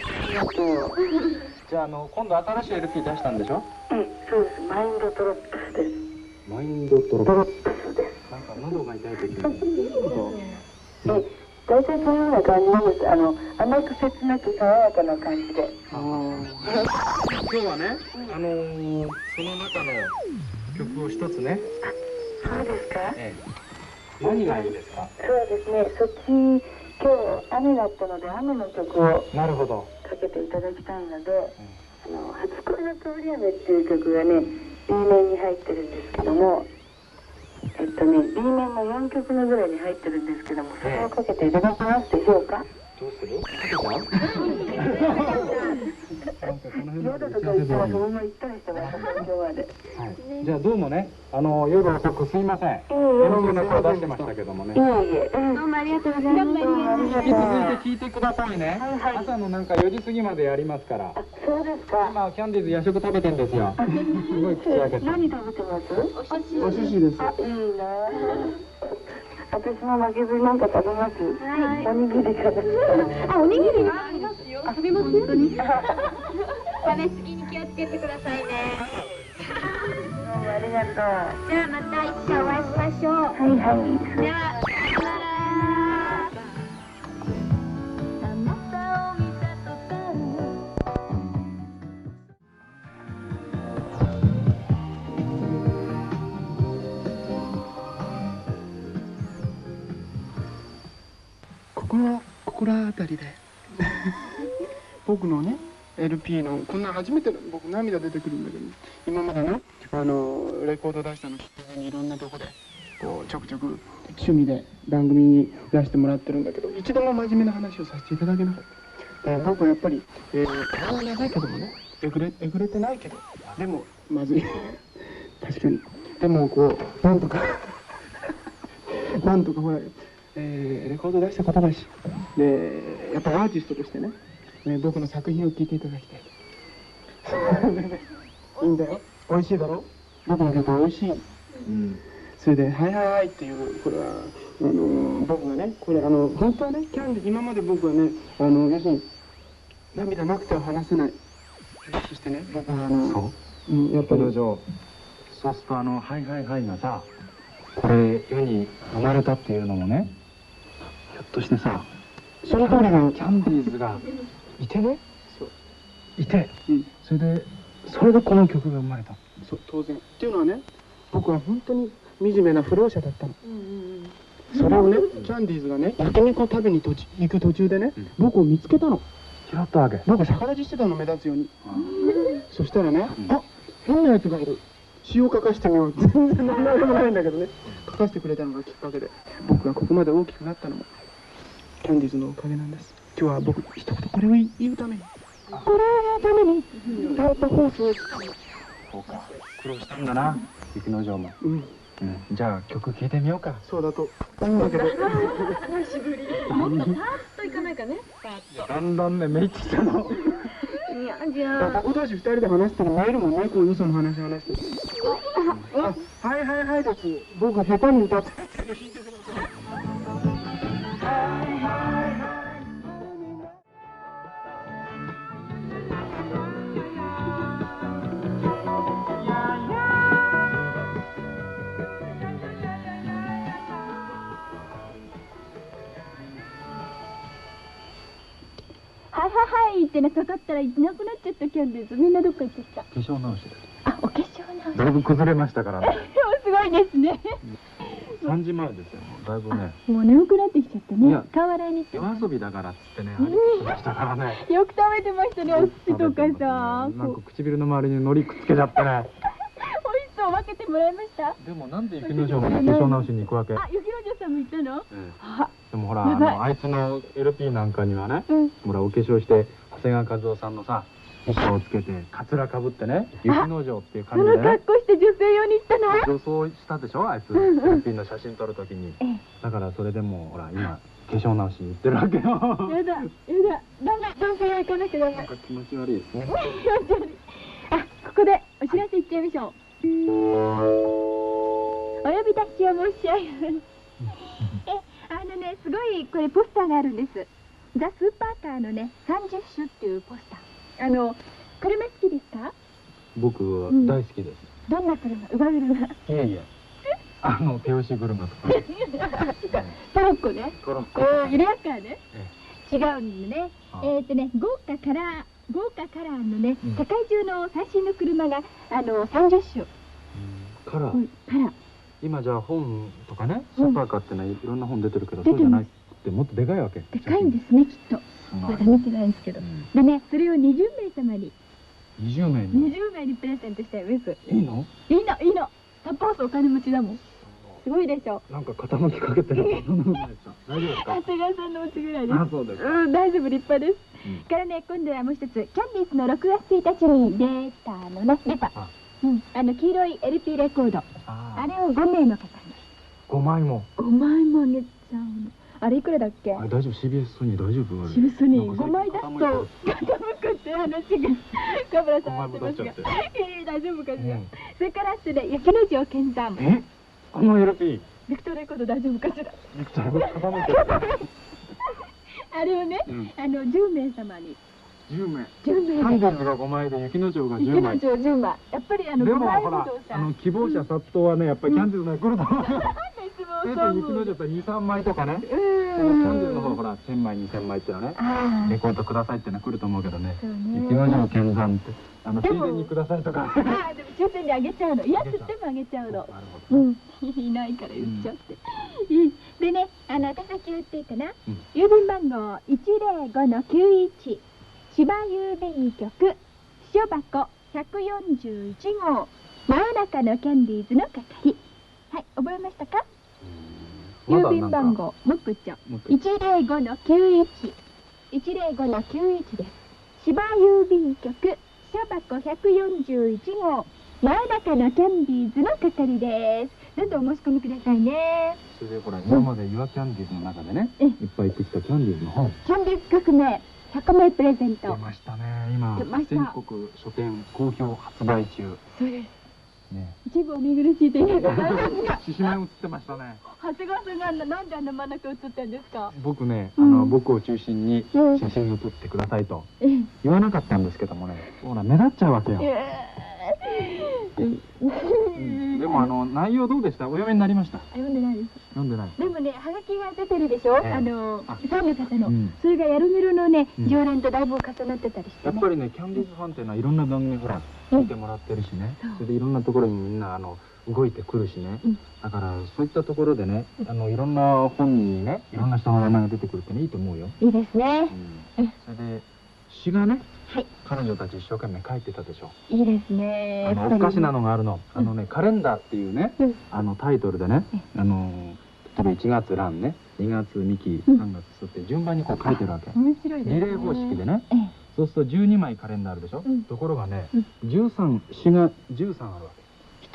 じゃああの今度新しい エルピー 出したんでしょ？ ええ、そうです。マインドトロップスです。 マインドトロトロッッププスです。 ス。なんか喉が痛い時にそうええ、大体そういうような感じなんです。あの甘く切なく爽やかな感じで。 今日はね、あのー、その中の曲を一つね。 そうですか？ ええ、何がいいですか？ そうですね。そっち今日雨だったので雨の曲をなるほど。 かけていただきたいので、あの初恋の通り雨っていう曲がね B 面に入ってるんですけども、えっとね B 面のよんきょくめぐらいに入ってるんですけども、それをかけていただけますでしょうか？ どうする？かけちゃう？なんかこの辺まで夜とか行ったらそのまま行ったりしてます今日まで。 はい。じゃあどうもね、あの夜遅くすいません。 ええ、 遠慮なく出してましたけどもね。 いえいえ。 どうもありがとうございます。 どうもありがとう。 引き続いて聞いてくださいね。 はいはい朝のなんかよじ過ぎまでやりますから。 あ、そうですか。 今キャンディーズ夜食食べてんですよ。すごい口開けて。 何食べてます？ お寿司です。 あ、いいな。私も負けずになんか食べます。 はいおにぎりから。 あ、おにぎりがありますよ。食べます？本当に。食べ過ぎに気をつけてくださいね。 どうもありがとう。 じゃあまたいつかお会いしましょう。 はいはい。 では、さよなら。 ここのここら辺りで僕のね エルピー のこんな初めての僕涙出てくるんだけど、今までねあのレコード出したのきっかけにいろんなとこでこうちょくちょく趣味で番組に出してもらってるんだけど、一度も真面目な話をさせていただけなかった。えー僕はやっぱり、えー、顔は長いけどもねえぐれえぐれてないけどでもまずい確かにでもこうなんとかなんとかほらえーレコード出したことだし、でやっぱりアーティストとしてね、ね僕の作品を聴いていただきたい。いいんだよ、美味しいだろ、僕の曲美味しい。うん、それで「はいはいはい」っていうこれはあの僕がねこれあの本当はねキャンディー今まで僕はねあの要するに涙なくては話せない。そしてね僕はあのそう。 うん、やっぱり彼女、そうするとあの「はいはいはい」がさ、これ世に生まれたっていうのもね、ひょっとしてさ、 その通りなの。 キャンディーズがいてね、 そういて、 うん、 それでそれでこの曲が生まれた。 そう当然っていうのはね僕は本当に惨めな不老者だったの。それをねキャンディーズがね焼肉を食べに途中行く途中でね、うん、僕を見つけたの。 拾ったわけ。 僕逆立ちしてたの目立つように。そしたらね、うん、あ変なやつがいる、詩を書かしてみよう。全然何でもないんだけどね書かせてくれたのがきっかけで僕がここまで大きくなったのもキャンディーズのおかげなんです。今日は僕一言これを言うためにこれを言うためにタイプ放送をそうか、苦労したんだな、雪之丞も。 うんうん、じゃあ曲聴いてみようか。 そうだと思うけど。 久しぶり。もっとパーッといかないかね。パーッと。 だんだんねめいってきたの。 いやじゃあ。 僕同士二人で話したら見えるもんね、こういう嘘の話話して。あ、はいはいはいです。僕下手に歌ってるけど弾いてください。 はいはいはいってねかかったらいなくなっちゃったキャンディーズ。みんなどっか行ってきた。 化粧直しです。 あ、お化粧直し。 だいぶ崩れましたからね。 でもすごいですね。 三時前ですよ。だいぶね。 もう眠くなってきちゃったねいや。 顔洗いに行って。 夜遊びだからっつってね、あれしましたからね。 よく食べてましたね、お寿司とかさ。 なんか唇の周りに海苔くっつけちゃってね。 美味しそう、分けてもらいました。 でもなんで雪の城まで化粧直しに行くわけ？ あ、雪の城さんも行ったの？あ、 でもほら、あのあいつの エルピー なんかにはね、ほらお化粧して長谷川和夫さんのさ衣装をつけてカツラかぶってね、雪の城っていう感そのじでね。 格好して女性用に行ったの？ 女装したでしょあいつ、エルピー の写真撮るときに。だからそれでもほら今化粧直しに行ってるわけよ。 やだ、やだ、ダメ、男性用行かなきゃダメ。 なんか気持ち悪いですね。 あ、ここでお知らせいっちゃいましょう。お呼び出しを申し上げます。え、あのね、すごいこれポスターがあるんです。ザ・スーパーカーのね、さんじゅっ種っていうポスター。あの、車好きですか？ 僕は大好きです。 どんな車？乳母車。 いえいえ。あの手押し車とか。 トロッコね。 トロッコ。 うん、緩やかね。違うんでね。 あえっとね、豪華カラー、豪華カラーのね、 うん世界中の最新の車が、あの、さんじゅっ種。 カラー。 うんカラー。 今じゃあ本とかね、スーパーカーってのはいろんな本出てるけど、そうじゃないってもっとでかいわけ。 でかいんですね、きっと。まだ見てないんですけど。でね、それをにじゅうめい様に、 にじゅうめいに。 にじゅうめいにプレゼントしたいです。 いいの？ いいの、いいの。サポートお金持ちだもん。すごいでしょ。 なんか傾きかけてる。そんなことないですか？大丈夫ですか？ 長谷川さんのお家ぐらいです。 あ、そうですか。 うん、大丈夫、立派です。 うんからね、今度はもう一つ、キャンディーズのろくがつついたちに出たのね、出た。 あうん、あの黄色い エルピー レコード。ああれをごめいの方に。 ごまいも。 ごまいもあげちゃうの。あれいくらだっけ？ あれ大丈夫？ シービーエス ソニー大丈夫？あれ渋すになんかごまい出すと傾くって話がカブラさんはってますが、えー、大丈夫かしら。 うんそれからそれ雪の城剣山。 え？あの エルピー。 ビクトレコード大丈夫かしら。 ビクトル傾いてる。 あれをね、 うんあのじゅうめい様に。 じゅうめい。 じゅうめいで。 ハンデルがごまいで雪の城がじゅう雪のまい。 城じゅうまい。やっぱりあのでごまいもほらほどさ。 あの希望者殺到はねやっぱりキャンディーズの来ると思う。 なんでいつもせいぜそうい雪の城ってに、さんまいとかね。 うキャンディーズの方ーん。 ほらせんまいにせんまいってのはね。 ああ。 レコードくださいってのは来ると思うけどね。 そうね雪の城剣山ってあのつでもいでにくださいとか。 ああ、でも抽選であげちゃうの。いやつってもあげちゃうの。 なるほど。 うん。いないから言っちゃって。うん。でね、あの、手先言っていいかな。 うん郵便番号いちぜろごのきゅういち。千葉郵便局、秘書箱ひゃくよんじゅういちごう。真夜中のキャンディーズの係。はい、覚えましたか？郵便番号、もう一個言っちゃう。 もう一いちぜろごのきゅういち。いちぜろごのきゅういちです。千葉郵便局、秘書箱ひゃくよんじゅういちごう。真夜中のキャンディーズの係です。どんどんお申し込みくださいね。 それでほら今までユアキャンディーズの中でねえいっぱい行ってきたキャンディーズの本キャンディーズ革命ひゃくめいプレゼント。 出ましたね。今出ました全国書店好評発売中そうです。 ね。 一部お見苦しいと言えばなんですが、 獅子舞映ってましたね。 長谷川さんがあんななんであんな真ん中映ってんですか？ 僕ね、あうんの僕を中心にうん写真写ってくださいとええ言わなかったんですけどもね、ほら目立っちゃうわけよ。でもあの内容どうでした？お読みになりました？ 読んでないです。 読んでない。 でもね、ハガキが出てるでしょ、 ええあのあファンの方の、 うんそれがやるメロのね、 うん常連とだいぶ重なってたりしてね。 やっぱりね、キャンディーズファンっていうのはいろんな番組ほらうん見てもらってるしね、 そうそれでいろんなところにみんなあの動いてくるしね、 うんだからそういったところでね、あのいろんな本にね、いろんな人の名前が出てくるってねいいと思うよ。 いいですね。 うんそれで詩がね、 はい、 彼女たち一生懸命書いてたでしょ。 いいですね。 あのやっぱりおかしなのがあるの。あのね、カレンダーっていうね、 うんあのタイトルでね、あの例えばいちがつランね、にがつミキ、さんがつそうって順番にこう書いてるわけ。 面白いですね。 リレー方式でね。 ええそうするとじゅうにまいカレンダーあるでしょ。 うんところがねうん、 じゅうさん、詩がじゅうさんあるわけ。 一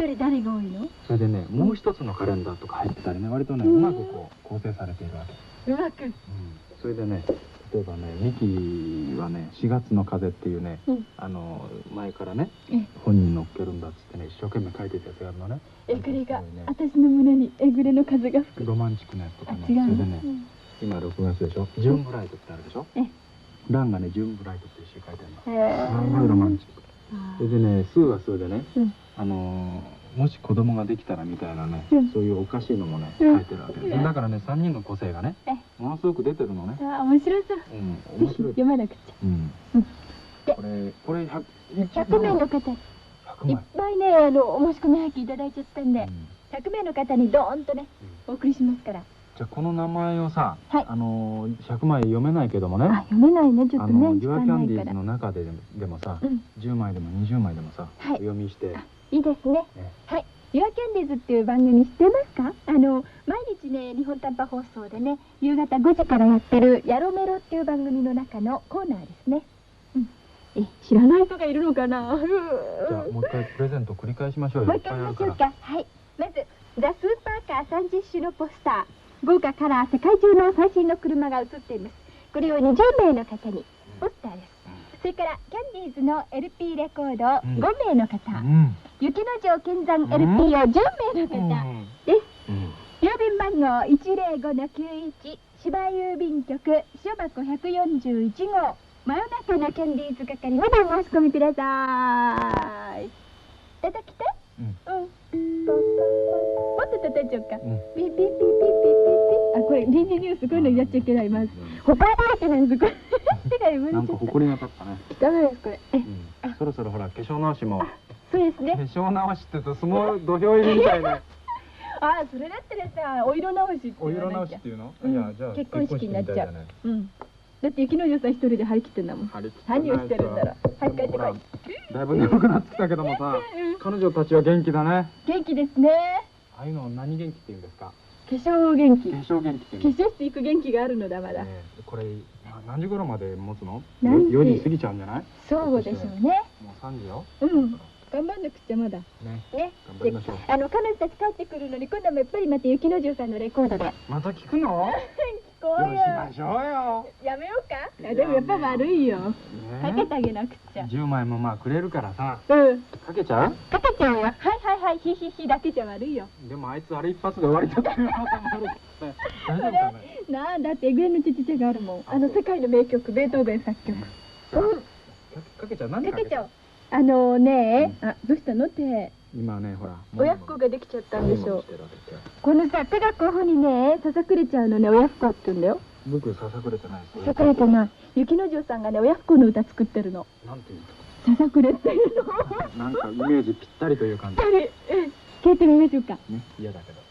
人誰が多いの？ それでね、もう一つのカレンダーとか入ってたりね、割とね、うまくこう構成されているわけ。 うまく。 うん、それでね、例えばね、ミキはね、しがつの風っていうね、 うん、 あの前からねえ本に載っけるんだっつってね、一生懸命書いてたやつがあるのね。 えぐれが、 ね、 私の胸にえぐれの風が吹く。 ロマンチックなやつとかね。 違うの。 それでね、うん、今ろくがつでしょ。ジューンブライトってあるでしょ。 えランがね、ジューンブライトっていう詩書いてあるの。 へー、 すごいロマンチック。それでね、スーはスーでね、 うん、 あのー、もし子供ができたらみたいなね、うん、そういうおかしいのもね、 うん、 書いてるわけです。だからね、さんにんの個性がね、ものすごく出てるのね。 あ、面白そう。 うん、面白い。 読まなくちゃ。 うん。 うん、 これ、これひゃくめいの方、いっぱいね、あの、お申し込みはがきいただいちゃったんで、うん、ひゃくめいの方にドーンとね、うん、お送りしますから。 じゃあこの名前をさ、 はい、 あのひゃくまい読めないけどもね、 あ、読めないね、ちょっとね、 ユアキャンディーズの中ででもさ、うん、じゅうまいでもにじゅうまいでもさ、はい、お読みして。 いいですね。ね、はい。ユアキャンディーズっていう番組知ってますか？あの毎日ね、日本短波放送でね、夕方ごじからやってるヤロメロっていう番組の中のコーナーですね。うん。え、知らない人がいるのかな？ じゃあもう一回プレゼント繰り返しましょうよ。 もう一回しましょうか。はい。まずザ・スーパーカーさんじゅっしゅのポスター。豪華カラー、世界中の最新の車が写っています。これをにじゅうめいの方にポスターです。それからキャンディーズの エルピー レコードごめいの方、うん、雪の城見山 エルピー をじゅうめいの方です。うんうん、郵便番号いちぜろごのきゅういち、芝郵便局書箱ひゃくよんじゅういちごう、真夜中のキャンディーズ係までお申し込みください。叩きたい？うん。うん。もっと叩いちゃおうか。ピピピピピピピ。あ、これ臨時ニュースこういうのやっちゃいけないまず。ほこりだらけなんですこれ。手が汚れちゃった。 なんかほこりが立ったね。 汚いですこれ。 え、そろそろほら化粧直しも。 そうですね。 化粧直しって言うと相撲土俵入りみたいな。 あ、それだったらさ、お色直しって言わなきゃ。 お色直しっていうの？いや、じゃあ結婚式になっちゃう。うん。だって雪の女さん一人で張り切ってんだもん。何をしてるんだろう。はい、帰ってこい。 だいぶ眠くなってきたけどもさ、彼女たちは元気だね。 元気ですね。 ああいうの何元気って言うんですか？ 化粧元気。 化粧元気って化粧室行く元気があるのだまだ。 これ何時頃まで持つの？ よじ過ぎちゃうんじゃない？ そうでしょうね。 もうさんじよ。 うん。頑張んなくちゃまだ。ね。 ね。頑張りましょう。 あの彼女たち帰ってくるのに今度もやっぱりまた雪の城さんのレコードで。 また聞くの？ 聞こうよ。 しましょうよ。 やめようか。いやでもやっぱ悪いよ。かけてあげなくちゃ。 じゅうまいもまあくれるからさ。 うん。 かけちゃう？ かけちゃうよ。はいはいはい。ひひひだけじゃ悪いよ。 でもあいつあれ一発で終わりだったよ。大丈夫かね。 なあ、だってエグレの父親があるもん。あの世界の名曲ベートーベン作曲。 うん。かけちゃう。何でかけちゃう？ あのね、あ、どうしたのって。 今ね、ほら。 親不孝ができちゃったんでしょ。このさ、手がこういうふうにね、ささくれちゃうのね、親不孝って言うんだよ。 僕ささくれてない。 ささくれてない。雪の城さんがね、親不孝の歌作ってるの。 なんていうの？ ささくれっていうの。 なんかイメージぴったりという感じ。 聞いてみましょうか。 ね、嫌だけど。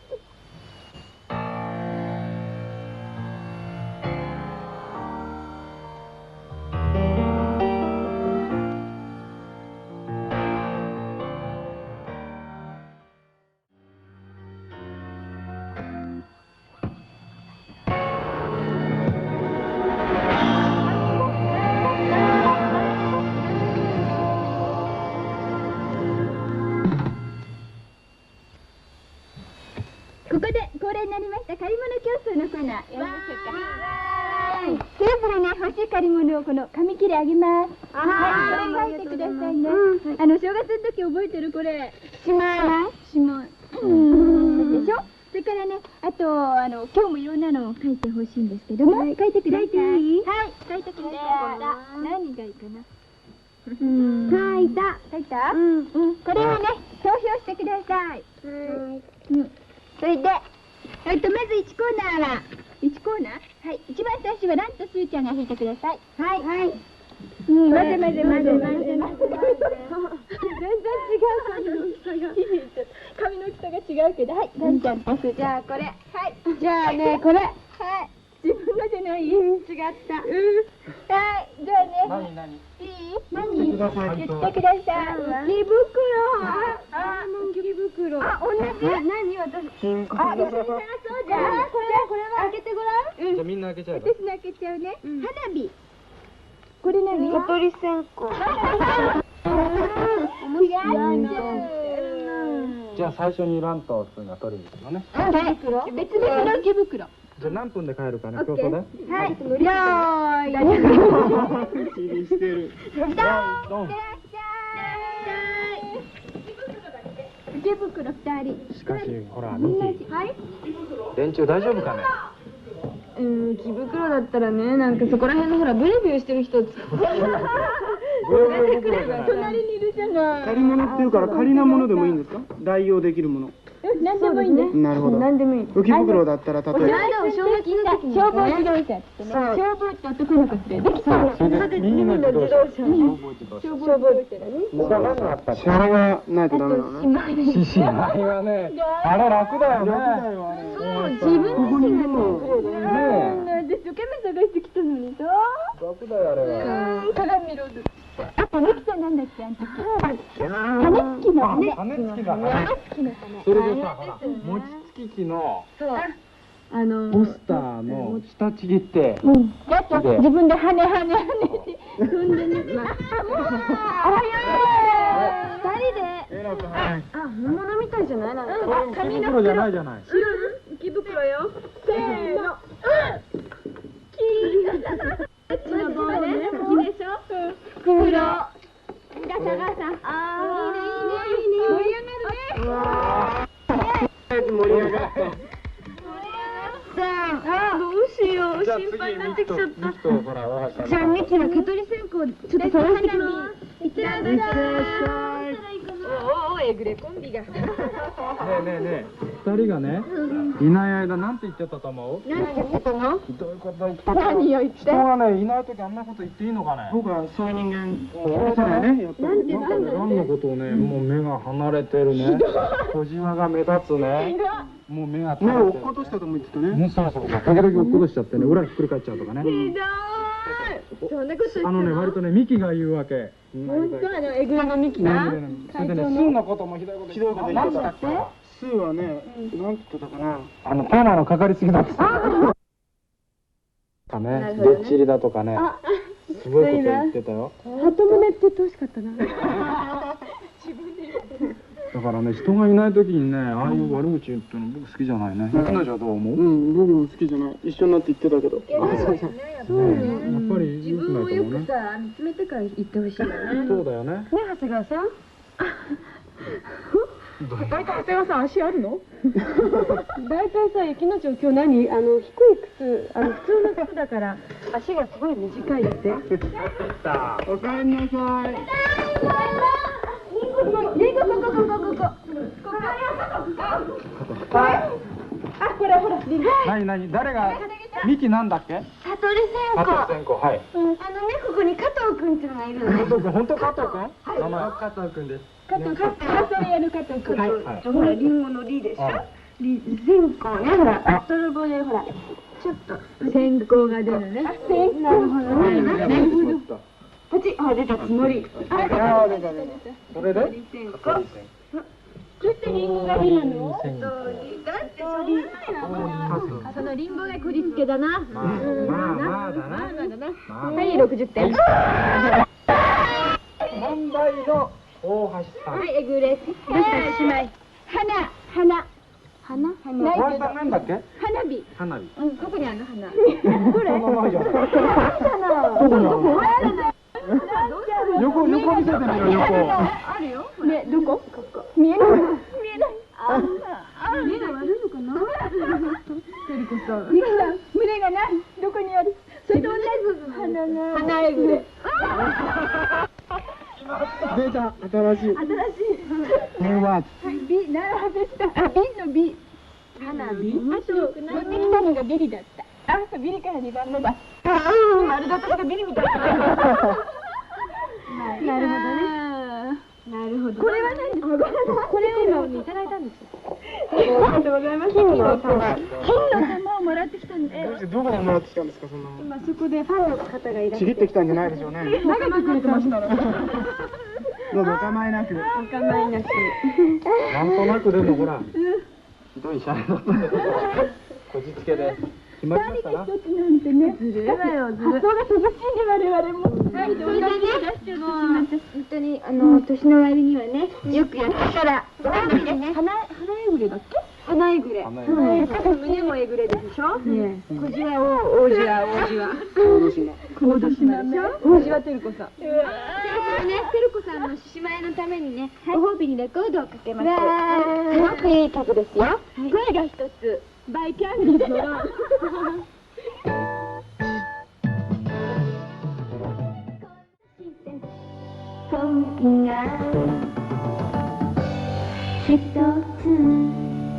ここで恒例になりました借り物競争のコーナーやりましょうか。それぞれね欲しい借り物をこの紙切れあげます。はい、これ書いてくださいね。あの正月の時覚えてるこれ。しまい。しまい。でしょ。それからねあとあの今日もいろんなのを書いてほしいんですけども、書いてください。はい、書いてください。何がいいかな。書いた。書いた。うん。これをね投票してください。はい。うん。それで、えっと、まずいちコーナーは、いちコーナーはい、一番最初はランとスーちゃんが弾いてください。はい。はい。うん、混ぜ混ぜ混ぜ混ぜ混ぜ。全然違う髪の大きさが。髪の大きさが違うけど、はい、ランちゃんとスーちゃん。じゃあ、これ。はい。じゃあね、これ。はい。自分のじゃない。うん、違った。うん。はい、じゃあね。 何何？ いい？何？言ってください。言ってください。浮袋。あ、あ、浮袋。あ、同じ。何私。あ、一緒に探そうじゃん。これ、これは開けてごらん。うん。 じゃあみんな開けちゃえば。 私の開けちゃうね。花火。これ何？小鳥線香。違う。 じゃあ最初にいらんとするのは取りに行くのね。 別々の池袋。 じゃあ何分で帰るかね、競争で。 はい。よーい。 気にしてる。 ドン。 池袋二人。 しかしほらミキ、 はい。 電柱大丈夫かね。 うん、池袋だったらね、なんかそこら辺のほらブレブレしてる人。 隣にいるじゃない。 借り物っていうから仮なものでもいいんですか？代用できるもの。 何でもいいね。 なるほど。 何でもいい。 浮き袋だったら例えば。 消防機の時に消防自動車ってね。消防って男の子ってできた。 それで右の自動車。 消防ってね。 ここ何があったっけ？ 支払いがないとダメなのね。 支払いはね、あれ楽だよね。 そう、自分でも。ねえ、私一生懸命探してきたのにさ。 楽だよあれは。 鏡ロード。あとミキちゃんなんだっけあんた。羽付きのね。 羽付きだね。 羽付きの羽。 それでさ、ほら、餅つき機のそう。あのポスターの下ちぎって。 うん。やっと自分で羽羽羽って踏んでね。あ、もう。あやー。二人で。 えらくはい。 あ、本物みたいじゃないなんか。 紙袋じゃないじゃない。 浮袋よ。せーの。こっちの棒ね。いいでしょ。袋。ガサガサ。ああ。いいねいいね。盛り上がるね。 盛り上がった。 あ、どうしよう。心配になってきちゃった。 ミキとほらわかった。 じゃあミキの蚊取り線香ちょっと探してきます。いってらっしゃい。おお、えぐれコンビが。 ねえねえねえ、二人がね、いない間なんて言ってたと思う？ 何言ってたの？ ひどいこと言ってた。 何を言って？ 人がねいない時あんなこと言っていいのかね？ 僕はそういう人間許せないね。やっぱり。 なんかね、何のことをね、もう目が離れてるね。小じわが目立つね。もう目が目を垂れてる。 落っことしたとも言ってたね。 もうそうそう。時々落っことしちゃってね、裏ひっくり返っちゃうとかね。 ひどい。そんなこと言ってあのね、割とね、ミキが言うわけ。 本当あのえぐらのミキな。 それでね、スンのこともひどいことひどいこと言ってた。 た。 スーはね、なんて言ってたかな。 あの、パーマのかかりすぎだって。かね、でっちりだとかね。すごいこと言ってたよ。 鳩胸って言ってほしかったな。 だからね、人がいない時にね、ああいう悪口言ってるの僕好きじゃないね。彼女はどう思う？ うん、僕も好きじゃない。一緒になって言ってたけど。 そうそう。やっぱり自良くないと分をよ思うね。 くさ見つめてから言ってほしいよね。 そうだよね。 ね、長谷川さん。大体長谷川さん足あるの？大体さ、雪の町今日何？あの低い靴、あの普通の靴だから足がすごい短いって。 おかえりなさい。 リンゴここここここここ。あ、ほらほらリンゴ。 なになに、誰が、ミキなんだっけ？ サトル線香。 加藤千子、はい。 あのね、ここに加藤くんっていうのがいるのね。 加藤君、本当加藤君？名前加藤君です。 加藤加藤加藤屋の加藤くん。 はいほらリンゴのリでしょ。リ線香ね、ほら泥棒でほらちょっと線香が出るね。線香。なるほどね。なるほど。こっち、あ、出たつもり。あ、出た出た出た。 それで？ 線香。そしてリンゴが出るの？だってしょうがないな。そのリンゴがこじつけだな。 まあまあまあだな。 まあだな。はい、六十点。 問題の大橋さん。 はい、えぐれ。どうした姉妹。花、花。花？花。 大橋さんなんだっけ？ 花火。 花火。 うん、どこにあるの花？どれ？ そんなないじゃん。 どこにあるの？ 横横見せてみろ横。 あるよ。ね、どこ？ここ。見えない。見えない。あ、あ、目が悪いのかな？トリコさん。ミキさん、胸がない。どこにある？それと同じ部分。花が。花えぐれ。 出た、新しい。 新しい。 これは。 ビ、ならでした。あ、ビのビ。花火。あと、持ってきたのがビリだった。あ、ビリから二番目だ。あ、まるで私がビリみたいな。なるほどね。なるほど。これは何ですか？これを今いただいたんですよ。ありがとうございます。金の玉。金の玉をもらってきたんで。 どこでもらってきたんですか、そんなもん。 今そこでファンの方がいらっしゃる。 ちぎってきたんじゃないでしょうね。 長くくれてましたの。 どうぞお構いなく。 お構いなく。 なんとなくでもほら、ひどいシャレだったけど、こじつけで。 決まりましたな。 一つなんてね。ずるいわよ、ずるい。発想が乏しいんで我々も。 はい、それでね、もう本当にあの年の割にはね、よくやったから。花花えぐれだっけ？花えぐれ。胸もえぐれでしょ。ねえ。小じわ王子は王子は。小年島でしょ。王子はてるこさん。それからね、てるこさんの獅子舞のためにね、ご褒美にレコードをかけます。すごくいい曲ですよ。声が一つ。バイキャンディーズのロン。恋が一つ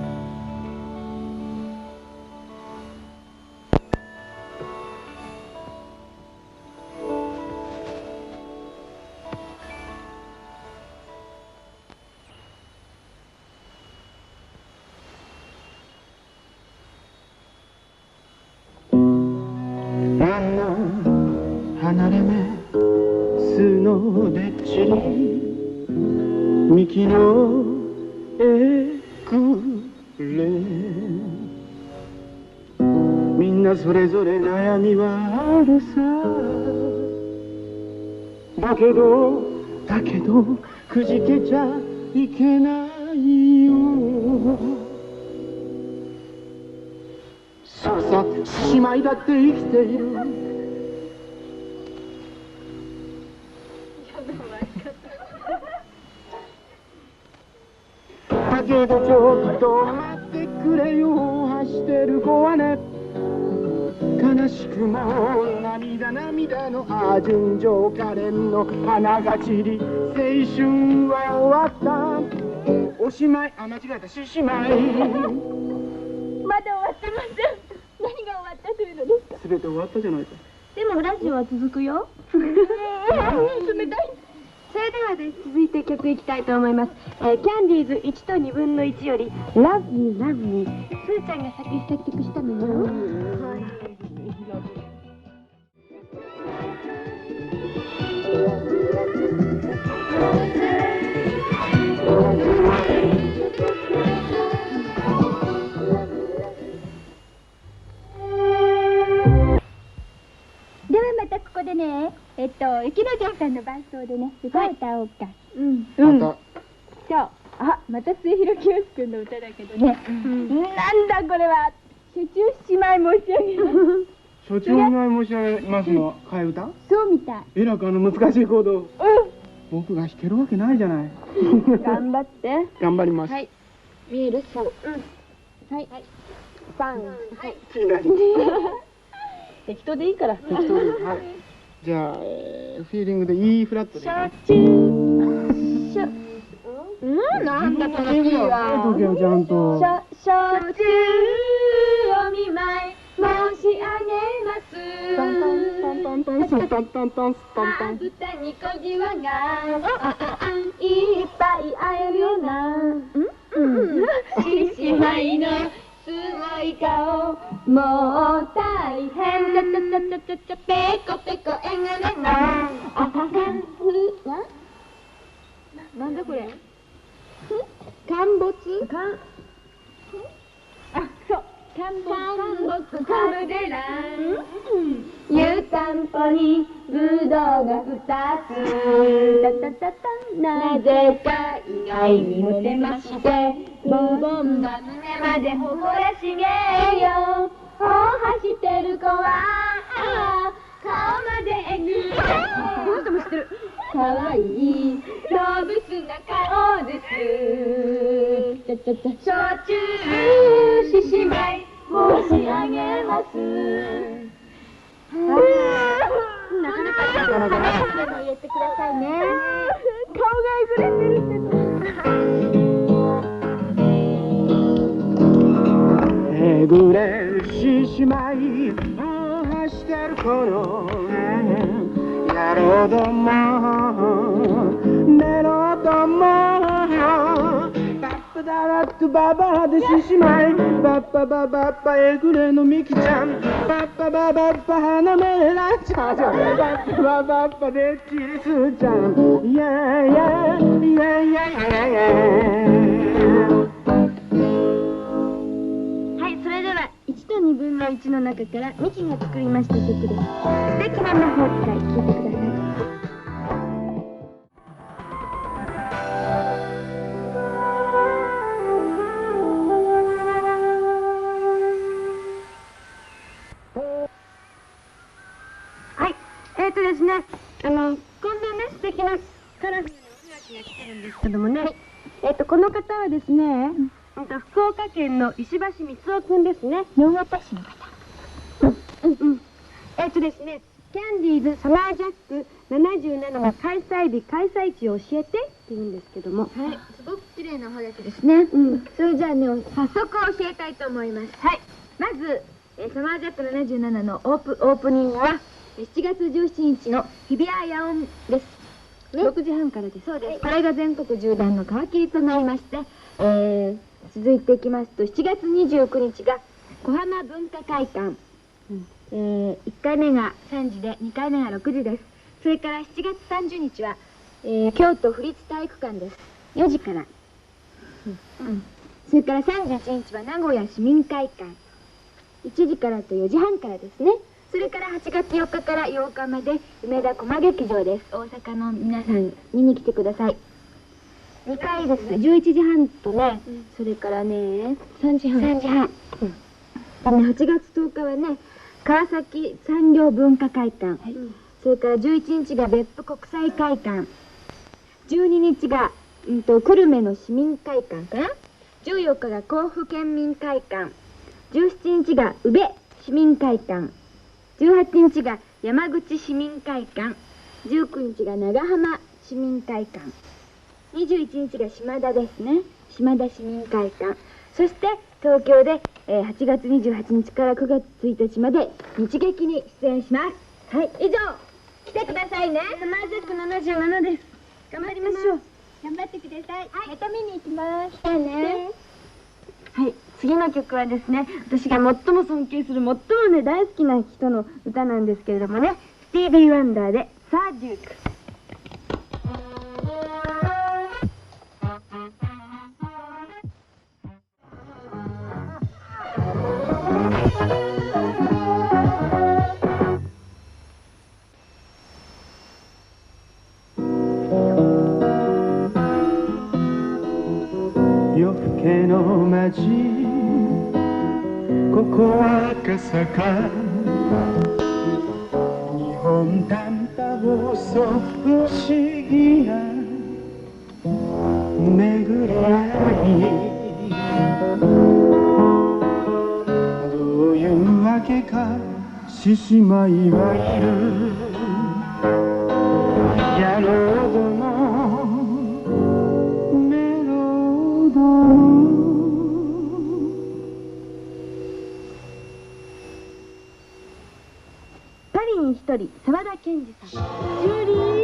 離れ目素のでっちり幹のえくれみんなそれぞれ悩みはあるさだけどだけどくじけちゃいけないよそうさ姉妹だって生きているだけどちょっと待ってくれよ走ってる子はね悲しくも涙涙のあ純情可憐の花が散り青春は終わったおしまいあ間違えた獅子舞まだ終わってません。何が終わったというのですか。 すべて終わったじゃないかでもラジオは続くよ。冷たい。 それではね、続いて曲いきたいと思います。えー、キャンディーズいちとにぶんのいちより Love Me Love Me すーちゃんが作詞作曲したのよ。 ではまたここでね、えっと雪乃ちゃんさんの伴奏でね歌を歌おうか。うん。 またじゃあ、あ、また末広清くんの歌だけどね。なんだこれは。初中姉妹申し上げます。 初中お願い申し上げますの替え歌そうみたい。 えらくあの難しいコードうん。 僕が弾けるわけないじゃない頑張って。 頑張りますはい。見えるそう。うん。はい。パン。はい。 適当でいいから。 適当にはいじゃあ、えー、フィーリングで E フラットで初中。しょ。 うん、なんだこの次は。 時計をちゃんとしょ、しょちゅうお見舞い申し上げます。 タンタンタンタンタンタンタンタンタンタン豚に小じわがいっぱい会えるよな。うん獅子舞のすごい顔もう大変だたたたたたペコペコえがれなあははふわなんだこれ陥没かんあそう陥没カルデラ湯たんぽにぶどうがふたつタタタタなぜか意外にモテましてボンボンが胸までほほらしげよお走ってる子は顔までえぐるこの人も知ってるかわいい動物な顔ですちゃちゃちゃ焼酎獅子舞申し上げますなかなかなかなかなか言ってくださいね顔がえぐれてるってえぐれる獅子舞を走ってる頃野郎どもメロどもバッパダラッとババで獅子舞バッパババッパえぐれのミキちゃんバッパババッパ花めらちゃんバッパババッパでっちりすーちゃんイエーイイエーイイエーイイエーイイエーイはい、それではいちとにぶんののいちの中からミキが作りました曲です。素敵な魔法使い、聴いてください。はい、えっとですね、あの、こんなね、素敵なカラフルなおはがきが来てるんですけどもね、えっと、この方はですね、うんと福岡県の石橋光夫くんですね。洋型市の方。うんうんうん。えっとですね、キャンディーズサマージャックななじゅうななの開催日、開催地を教えてって言うんですけども。はい、すごく綺麗なおはがきですね。うん。それじゃあね、早速教えたいと思います。はい。まず、えー、サマージャックななじゅうななのオープオープニングはしちがつじゅうしちにちの日比谷野音です。ね、ろくじはんからです。そうです。これが全国縦断の皮切りとなりまして、えー、続いていきますとしちがつにじゅうくにちが小浜文化会館、うん、えー、いっかいめがさんじでにかいめがろくじです。それからしちがつさんじゅうにちは、えー、京都府立体育館です。よじから、うんうん、それからさんじゅういちにちは名古屋市民会館、いちじからとよじはんからですね。それからはちがつよっかからようかまで梅田駒劇場です。大阪の皆さん見に来てください。にかいですね、じゅういちじはんとね、うん、それからね、さんじはん。さんじはん。うん。はちがつとおかはね、川崎産業文化会館。はい、それからじゅういちにちが別府国際会館。じゅうににちが、うんと、久留米の市民会館かな。じゅうよっかが甲府県民会館。じゅうしちにちが宇部市民会館。じゅうはちにちが山口市民会館。じゅうくにちが長浜市民会館。にじゅういちにちが島田ですね。島田市民会館。そして東京で、えー、はちがつにじゅうはちにちからくがつついたちまで日劇に出演します。はい、以上、来てくださいね。サマージャックななじゅうななです。頑張りましょう。頑張ってください。はい、また見に行きます。来てね。はい、次の曲はですね、私が最も尊敬する、最もね、大好きな人の歌なんですけれどもね、スティービー・ワンダーでサーデューク。 夜更けの街、ここは赤坂、日本短波放送、不思議な巡り合い、どういうわけか獅子舞はいる、野郎どもメロドン。 パリに一人、沢田研二さん。ジュリー。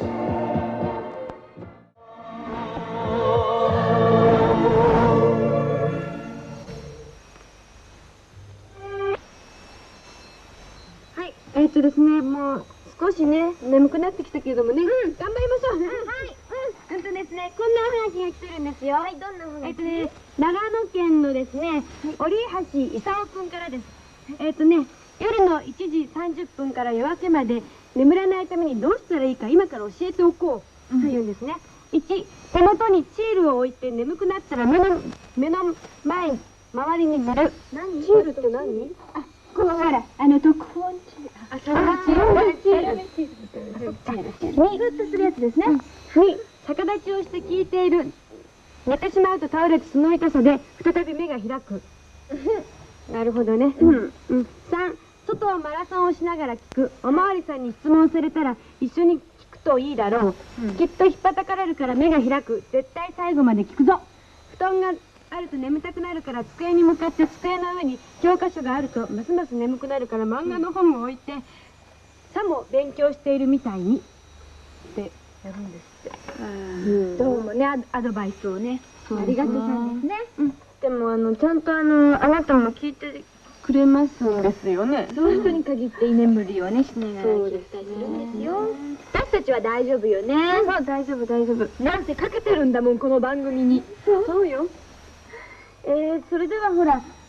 はい、えっとですね、もう少しね、眠くなってきたけれどもね、うん、頑張りましょうね。はい、うん、うんとですね、こんなおはがきが来てるんですよ。はい、どんなおはがき？えっとね、長野県のですね、折橋勲くんからです。えっとね、夜のいちじさんじゅっぷんから夜明けまで眠らないためにどうしたらいいか今から教えておこうというんですね。いち、手元にチールを置いて眠くなったら目の目の前周りに寝る。何？チールって何？あ、このほら、あの特報チール。あ、それはチール。チール。に、ふっとするやつですね。に、逆立ちをして聞いている。寝てしまうと倒れてその痛さで再び目が開く。なるほどね。うん。うん。さん、外をマラソンをしながら聞く。おまわりさんに質問されたら一緒に聞くといいだろう。うん、きっとひっぱたかれるから目が開く。絶対最後まで聞くぞ。布団があると眠たくなるから机に向かって机の上に教科書があるとますます眠くなるから漫画の本を置いて、さも勉強しているみたいにってやるんですって。うん、どうもね、アドバイスをね、ありがとうさんですね。うん、でもあのちゃんとあのあなたも聞いてくれますんですよね。そういう人に限って居眠りをねしながら聞いたりするんですよ。私たちは大丈夫よね。そう、大丈夫大丈夫。なんせかけてるんだもんこの番組に。そうよ。えー、それではほら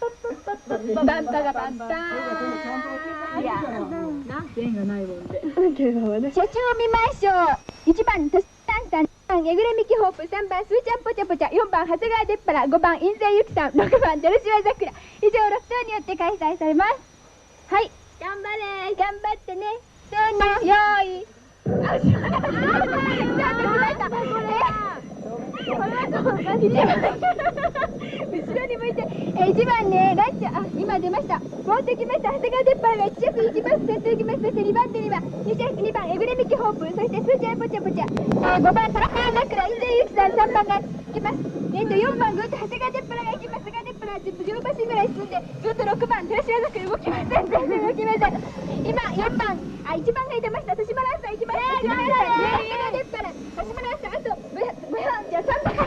バンパがバンパー。いや、 線がないもんで。 写真を見ましょう。いちばんトシタンタン、にばんえぐれみきホープ、さんばんスーちゃんぽちゃぽちゃ、よんばん長谷川出っ腹、ごばん印西ゆきさん、ろくばん照島桜。以上ろくとうによって開催されます。はい、頑張れ、頑張ってね。そうね、よーい。あ、しまった。ちゃんと来ました。後ろに向いて、えいちばんね、ラッチャ、あ、今出ました。持ってきました。長谷川出っ張がいち着いきます。セットいきます。そしてにばん手にはに着にばんえぐれみきホープ、そしてスーちゃんぽちゃぽちゃ、えー、ごばんトラッカー桜、印西ゆきさん、さんばんが来ます。えっとよんばんぐっと長谷川出っ張がいきます。長谷川出っ張はじゅうばしぐらい進んで、ずっとろくばん照島桜動きません。全然動きません。今よんばん、あ、いちばんが出ました。豊島ランサーいきます。豊島ランサー、長谷川出っ張、豊島ランサー、あとブヤブヤン、じゃあさんばん。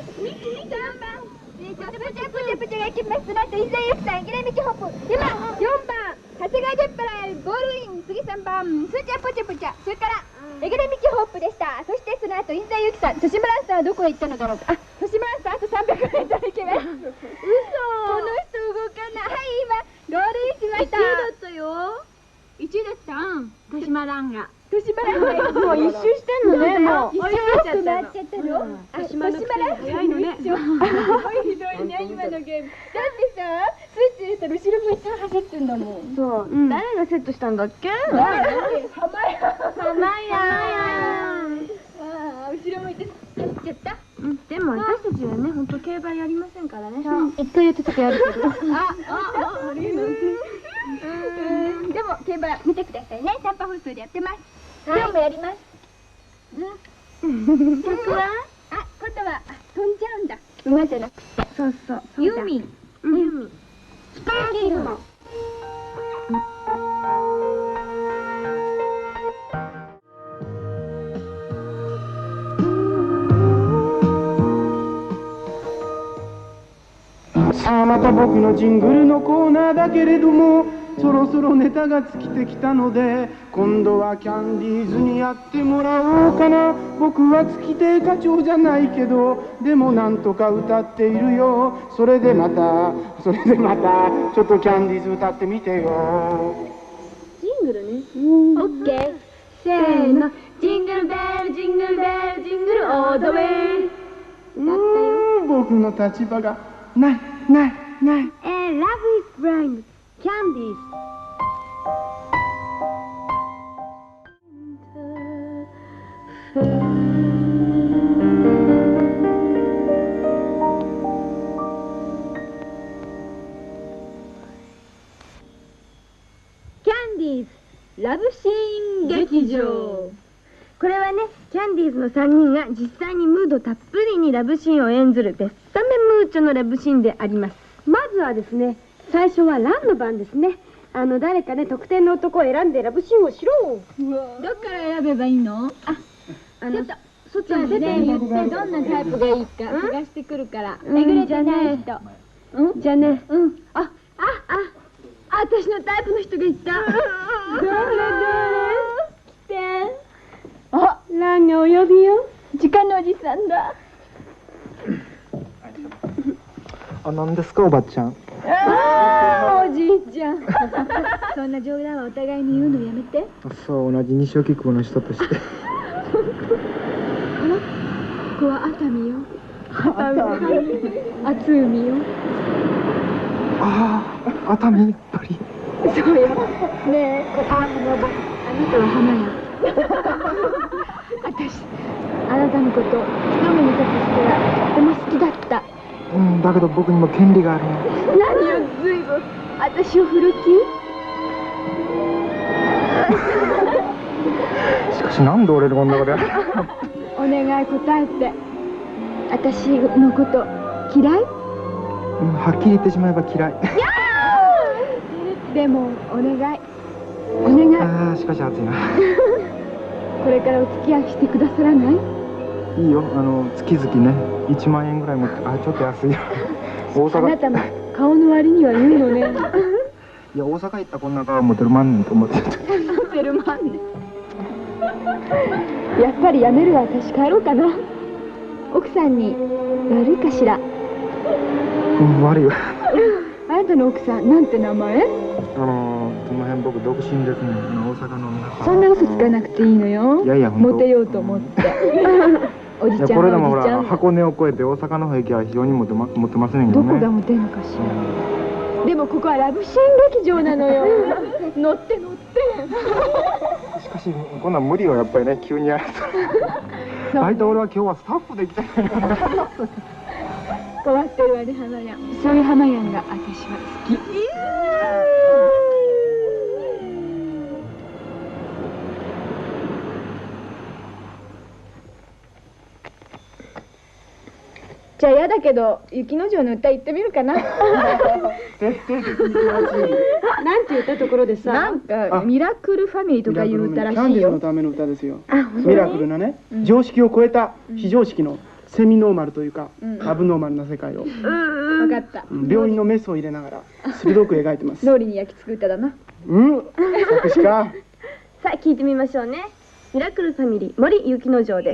プチャプチャプチャが来ます。なんと印西ゆきさん、えぐれみきホップ。今よんばん長谷川出っ張ゴールイン。次さんばんスーちゃんぽちゃぽちゃ。それからえぐれみきホップでした。そしてその後印西ゆきさん、豊島ランサーはどこへ行ったのだろうか。あ、豊島ランサーあとさんびゃくメートル行けます。嘘。この人動かない。はい、今ゴールインしました。いちいだったよ。いちいだったん。豊島ランが。豊島ランがもう一周してんのね。もう一周回っちゃったの。豊島ラン早いのね。ひどいね、今のゲーム。だってさ、スイッチ入れたら後ろ向いて走ってんだもん。そう、誰がセットしたんだっけ？浜屋。浜屋。ああ、後ろ向いて走っちゃった。でも私たちはね、本当競馬やりませんからね。一回やってたからやるけど。あ、あ、あ、あります。でも競馬見てくださいね。短波放送でやってます。今日もやります。うん。僕は？あ、今度は飛んじゃうんだ。馬じゃなくて。そうそう。ユーミン。ユーミン。スパーキング。 さあまた僕のジングルのコーナーだけれども、そろそろネタが尽きてきたので、今度はキャンディーズにやってもらおうかな。僕は月亭課長じゃないけど、でもなんとか歌っているよ。それでまたそれでまたちょっとキャンディーズ歌ってみてよ。 ジングルね。 オッケー。せーの。ジングルベルジングルベルジングルオードウェイ。 うーん、僕の立場がないないない。 えー、Love is Blind。キャンディーズ。キャンディーズラブシーン劇場。これはね、キャンディーズのさんにんが実際にムードたっぷりにラブシーンを演ずるベッサメムーチョのラブシーンであります。 まずはですね、最初はランの番ですね。あの誰かね、特定の男を選んでラブシーンをしろ。 どっから選べばいいの？あ、あの、そっちは出て言ってどんなタイプがいいか探してくるから。えぐれてない人。 うん？じゃあね。 うん。あ、あ、あ、あ、私のタイプの人がいた。どれどれ？来て。あ、 ランがお呼びよ。 時間のおじさんだ。 あ、なんですかおばちゃん。 ああ、おじいちゃん。さそんな冗談はお互いに言うのやめて。 そう、同じ西荻窪の人として。 あら、ここは熱海よ。熱海。熱海よ。 ああ、熱海やっぱり。 そうよ。ねえ、あ、あなたは花屋。私、あなたのこと、一目見たとしてはとても好きだった。 うん、だけど僕にも権利があるの。 何よ、ずいぶん私を振る気？ しかしなんで俺のこんなことやる。 お願い答えて。私のこと嫌い？ うん、はっきり言ってしまえば嫌い。 でもお願いお願い。 ああ、しかし暑いな。 これからお付き合いしてくださらない？ いいよ、あの月々ねいちまんえんぐらい持って。あ、ちょっと安いよ。大阪。 あなたも顔の割には言うのね。 いや、大阪行ったらこんな顔持てるまんねんと思って。 持てるまんねん。やっぱりやめるわ。私帰ろうかな。奥さんに悪いかしら？ うん、悪いわ。 あなたの奥さんなんて名前？ あのー、その辺僕独身ですね。大阪の皆さん。 そんな嘘つかなくていいのよ。 いやいや、本当。 モテようと思って。おじいや、 ちゃんこれでもほらはおじちゃん。 箱根を越えて大阪の方行きは非常にモテまモテませんけどね。 どこがモテるのかしら。でもここはラブシーン劇場なのよ。乗って乗って。 しかしこんなん無理よ、やっぱりね、急にやると。大体俺は今日はスタッフで行きたい。 困ってるわね、浜やん。そういう浜やんが私は好き。じゃあ嫌だけど雪之丞の歌言ってみるかな。 徹底的に詳しい。 なんて言ったところでさ、 なんかミラクルファミリーとかいう歌らキャンしいよ。 ディーズのための歌ですよ。ミラクルなね、常識を超えた非常識のセミノーマルというか、アブノーマルな世界を分かった。 病院のメスを入れながら鋭く描いてます。 脳裏に焼き付く歌だな。 うん、作詞か。 さあ聞いてみましょうね。ミラクルファミリー森雪之丞です。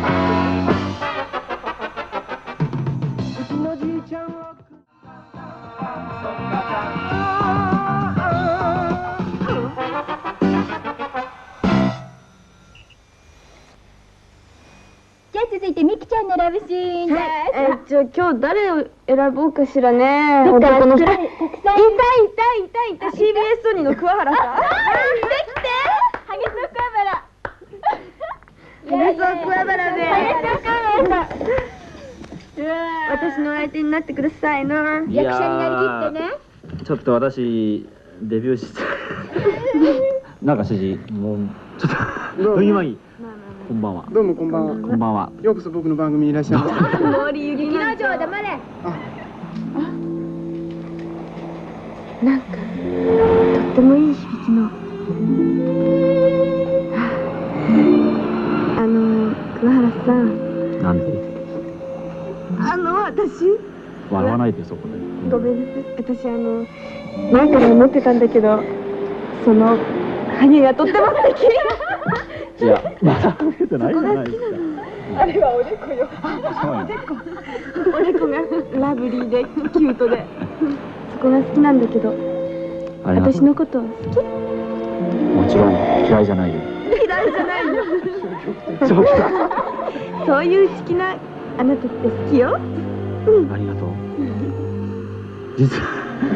うちのじいちゃんはじゃあ続いてミキちゃんのラブシーンです。 えー、じゃあ今日誰を選ぼうかしらね。 どっから男の人。いたいたくさんたいたいた シービーエス ソニーの桑原さん。 できてハゲソウ桑原。 ハゲソウ桑原で。 ハゲソウ桑原さん。 私の相手になってくださいな。 役者になりきってね。 ちょっと私デビューしてなんか指示もうちょっと雰囲気はいい。こんばんは。 どうもこんばんは。 こんばんは。 ようこそ僕の番組にいらっしゃいました。 森雪雪之丞之丞黙れ。 なんかとってもいい響きの。あの桑原さん。 なんであの私。 笑わないでそこで。 ごめんなさい。私あの前から思ってたんだけど、そのハゲがとっても素敵。 いやまだ見えてないじゃないですか。 あれはおでこよ。おでこがラブリーでキュートで、そこが好きなんだけど、 ありがとう。 私のこと好き？ もちろん嫌いじゃないよ。 嫌いじゃないよ。そういう好きなあなたって好きよ。 ありがとう。実は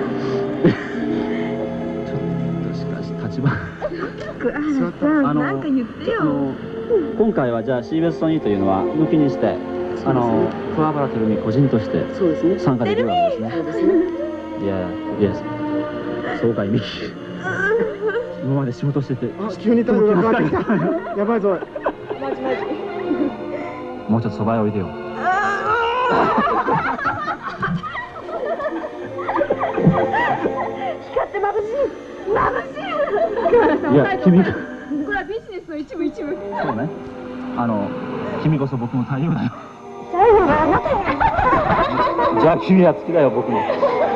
ちょっとしかし立場桑原さん、 あのなんか言ってよ。 あの今回はじゃあ シービーエス ソニーというのは抜きにしてあの桑原照美個人としてそうですね。 参加できるわけですね。 そうですね。 いやいやそうかいミキ今まで仕事しててあ、急に態度が変わってきた。やばいぞ。 もうちょっとそばへおいでよ。 光って眩しい。眩しい。桑原さん、 いや君がこれはビジネスの一部一部。 そうね。あの君こそ僕の太陽だよ。 最後があなたよ。 じゃあ君は好きだよ僕も。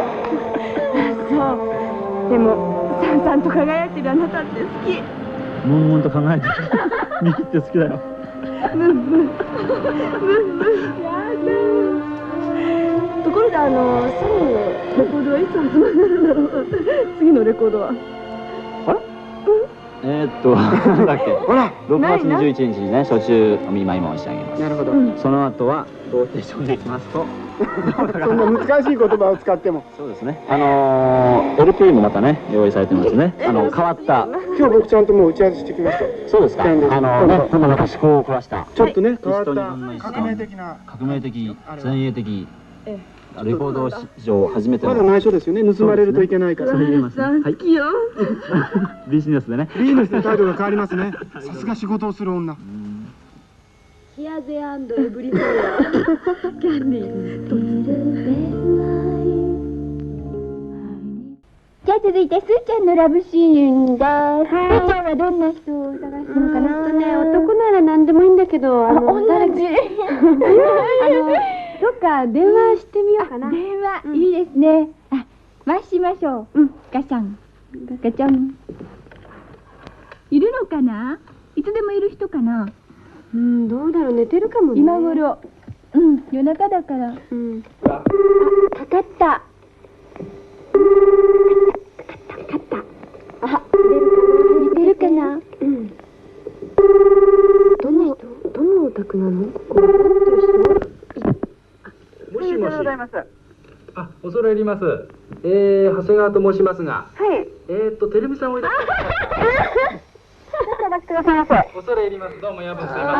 そう。でもさんさんと輝いてるあなたって好き。 ムンムンと考えてミキって好きだよ。 ムンムン。ムンムン。やだ。ところであのソニーのレコードはいつ発売になるんだろう。次のレコードは。 あれえーっとなんだっけ、 ほらろくがつにじゅういちにちにね初週お見舞い申し上げます。 なるほど、 その後はローテーションでいきますとそんな難しい言葉を使っても。 そうですね、あのー、エルピー もまたね用意されてますね。あの変わった今日僕ちゃんともう打ち合わせしてきました。 そうですか、あのね、今度私こう来ました。 ちょっとね変わったいちとにぶんのいち革命的な革命的前衛的レコード史上初めてのまだ内緒ですよね。盗まれるといけないから。 それ入れますね。はい。ビジネスでね。 ビジネスで態度が変わりますね。さすが仕事をする女。 ヒアゼアンドエブリフォアキャンディー。 じゃあ続いてすーちゃんのラブシーンです。すーちゃんはどんな人を探すのかな。 ね、男なら何でもいいんだけど、あの同じ。 あのどっか電話してみようかな。 電話、いいですね。あ、回しましょう。うん、ガシャン。ガチャン。いるのかな。いつでもいる人かな。 うん、どうだろう、寝てるかもね。 今頃。うん、夜中だから。 うん。 かかった。かかった。あ、出るかな。 うん。どのどのお宅なの？ここもしもし。あ、恐れ入ります。えー、長谷川と申しますが。 はい。 えーっと、テレビさんをいらっしゃいますか。 ちょっとお待ちくださいませ。 恐れ入ります。どうも夜分すいません。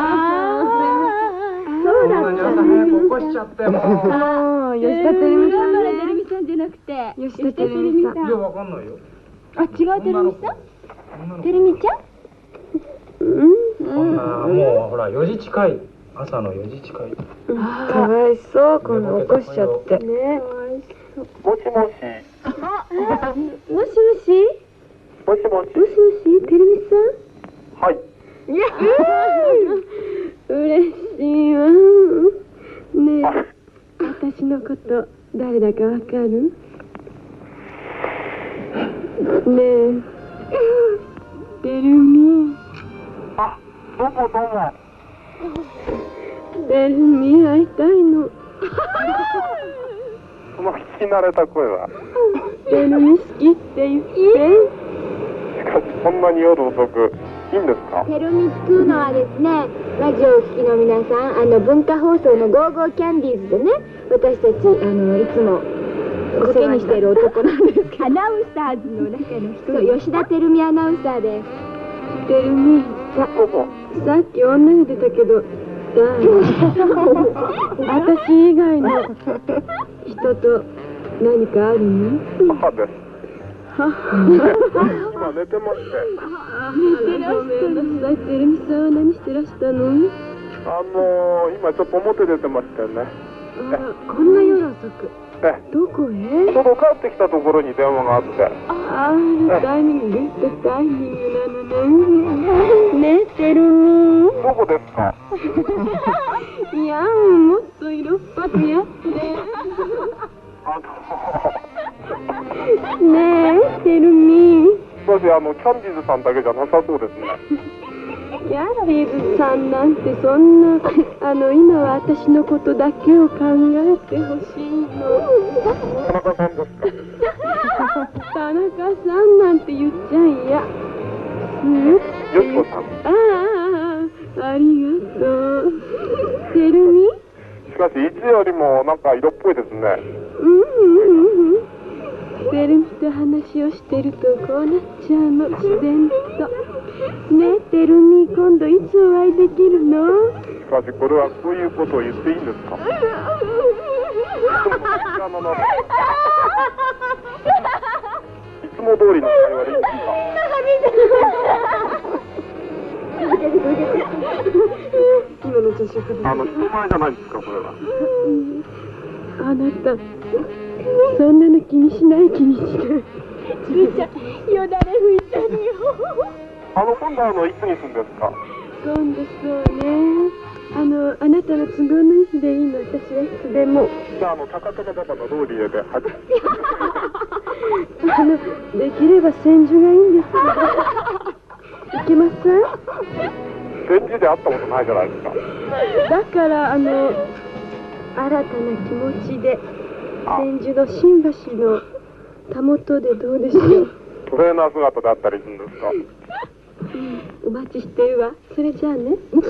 そうだこんなに朝早く起こしちゃってもう。 ああ、吉田照美さんテレね。 ビさんじゃなくて。 吉田照美さん。 いや、わかんないよ。 あ、違うテレビさん。テレミちゃん。 こんなもうほらよじ近い、朝のよじ近い。 かわいそう、こんな起こしちゃって。ね。 もしもし。 もしもし。 もしもし。 もしもし、てるみさん。 はい。 いや、嬉しいわ。ねえ、私のこと誰だかわかる？ねえ、てるみ。 あ、どうもどうも。 てるみ会いたいの。 その聞き慣れた声は。 てるみ好きって言って。 しかしそんなに夜遅くいいんですか？ テルミっていうのはですね、ラジオを聴きの皆さん、あの文化放送のゴーゴーキャンディーズでね、私たちあのいつもお世話にしている男なんですけど、アナウンサーズの中の人、吉田照美アナウンサーです。 てるみ、 どうも。 さっき女に出たけど、私以外の人と何かあるの？ 母です。今寝てまして。 ごめんなさい、てるみさんは何してらしたの？ あのー、今ちょっと表出てましたよね。 あ、こんな夜遅く。 え、 どこへ？ ちょうど帰ってきたところに電話があって。 ああ、タイミング、グッドタイミングなのね。ねえ、てるみ。 どこですか？ いや、もっと色っぽくやって。 あねえ、てるみ。 の、私あのキャンディーズさんだけじゃなさそうですね。 キャンディーズさんなんてそんな、あの今は私のことだけを考えてほしいの。 田中さんですか？ 田中さんなんて言っちゃいや。うん？ よしこさん。 ああ、ありがとう。てるみ？ しかしいつよりもなんか色っぽいですね。 うんうんうん。てるみと話をしてるとこうなっちゃうの、自然と。ねえ、てるみ、今度いつお会いできるの？ しかしこれはそういうことを言っていいんですか？いつも通りの会話でいいんですか？ 今の調子をあの人前じゃないですか、これは。 あなた、そんなの気にしない気にしない。すーちゃん、よだれ拭いたのよ。 あの今度あのいつにするんですか？ 今度そうね。あの、あなたの都合のいい日でいいの、私はいつでも。 じゃあ、あの高田馬場のローリエで始めあの、できれば千住がいいんですけど。いけません？ 千住で会ったことないじゃないですか。 だから、あの、新たな気持ちで千住の新橋のたもとでどうでしょう？ トレーナー姿であったりするんですか？ お待ちしてるわ。それじゃあね。あ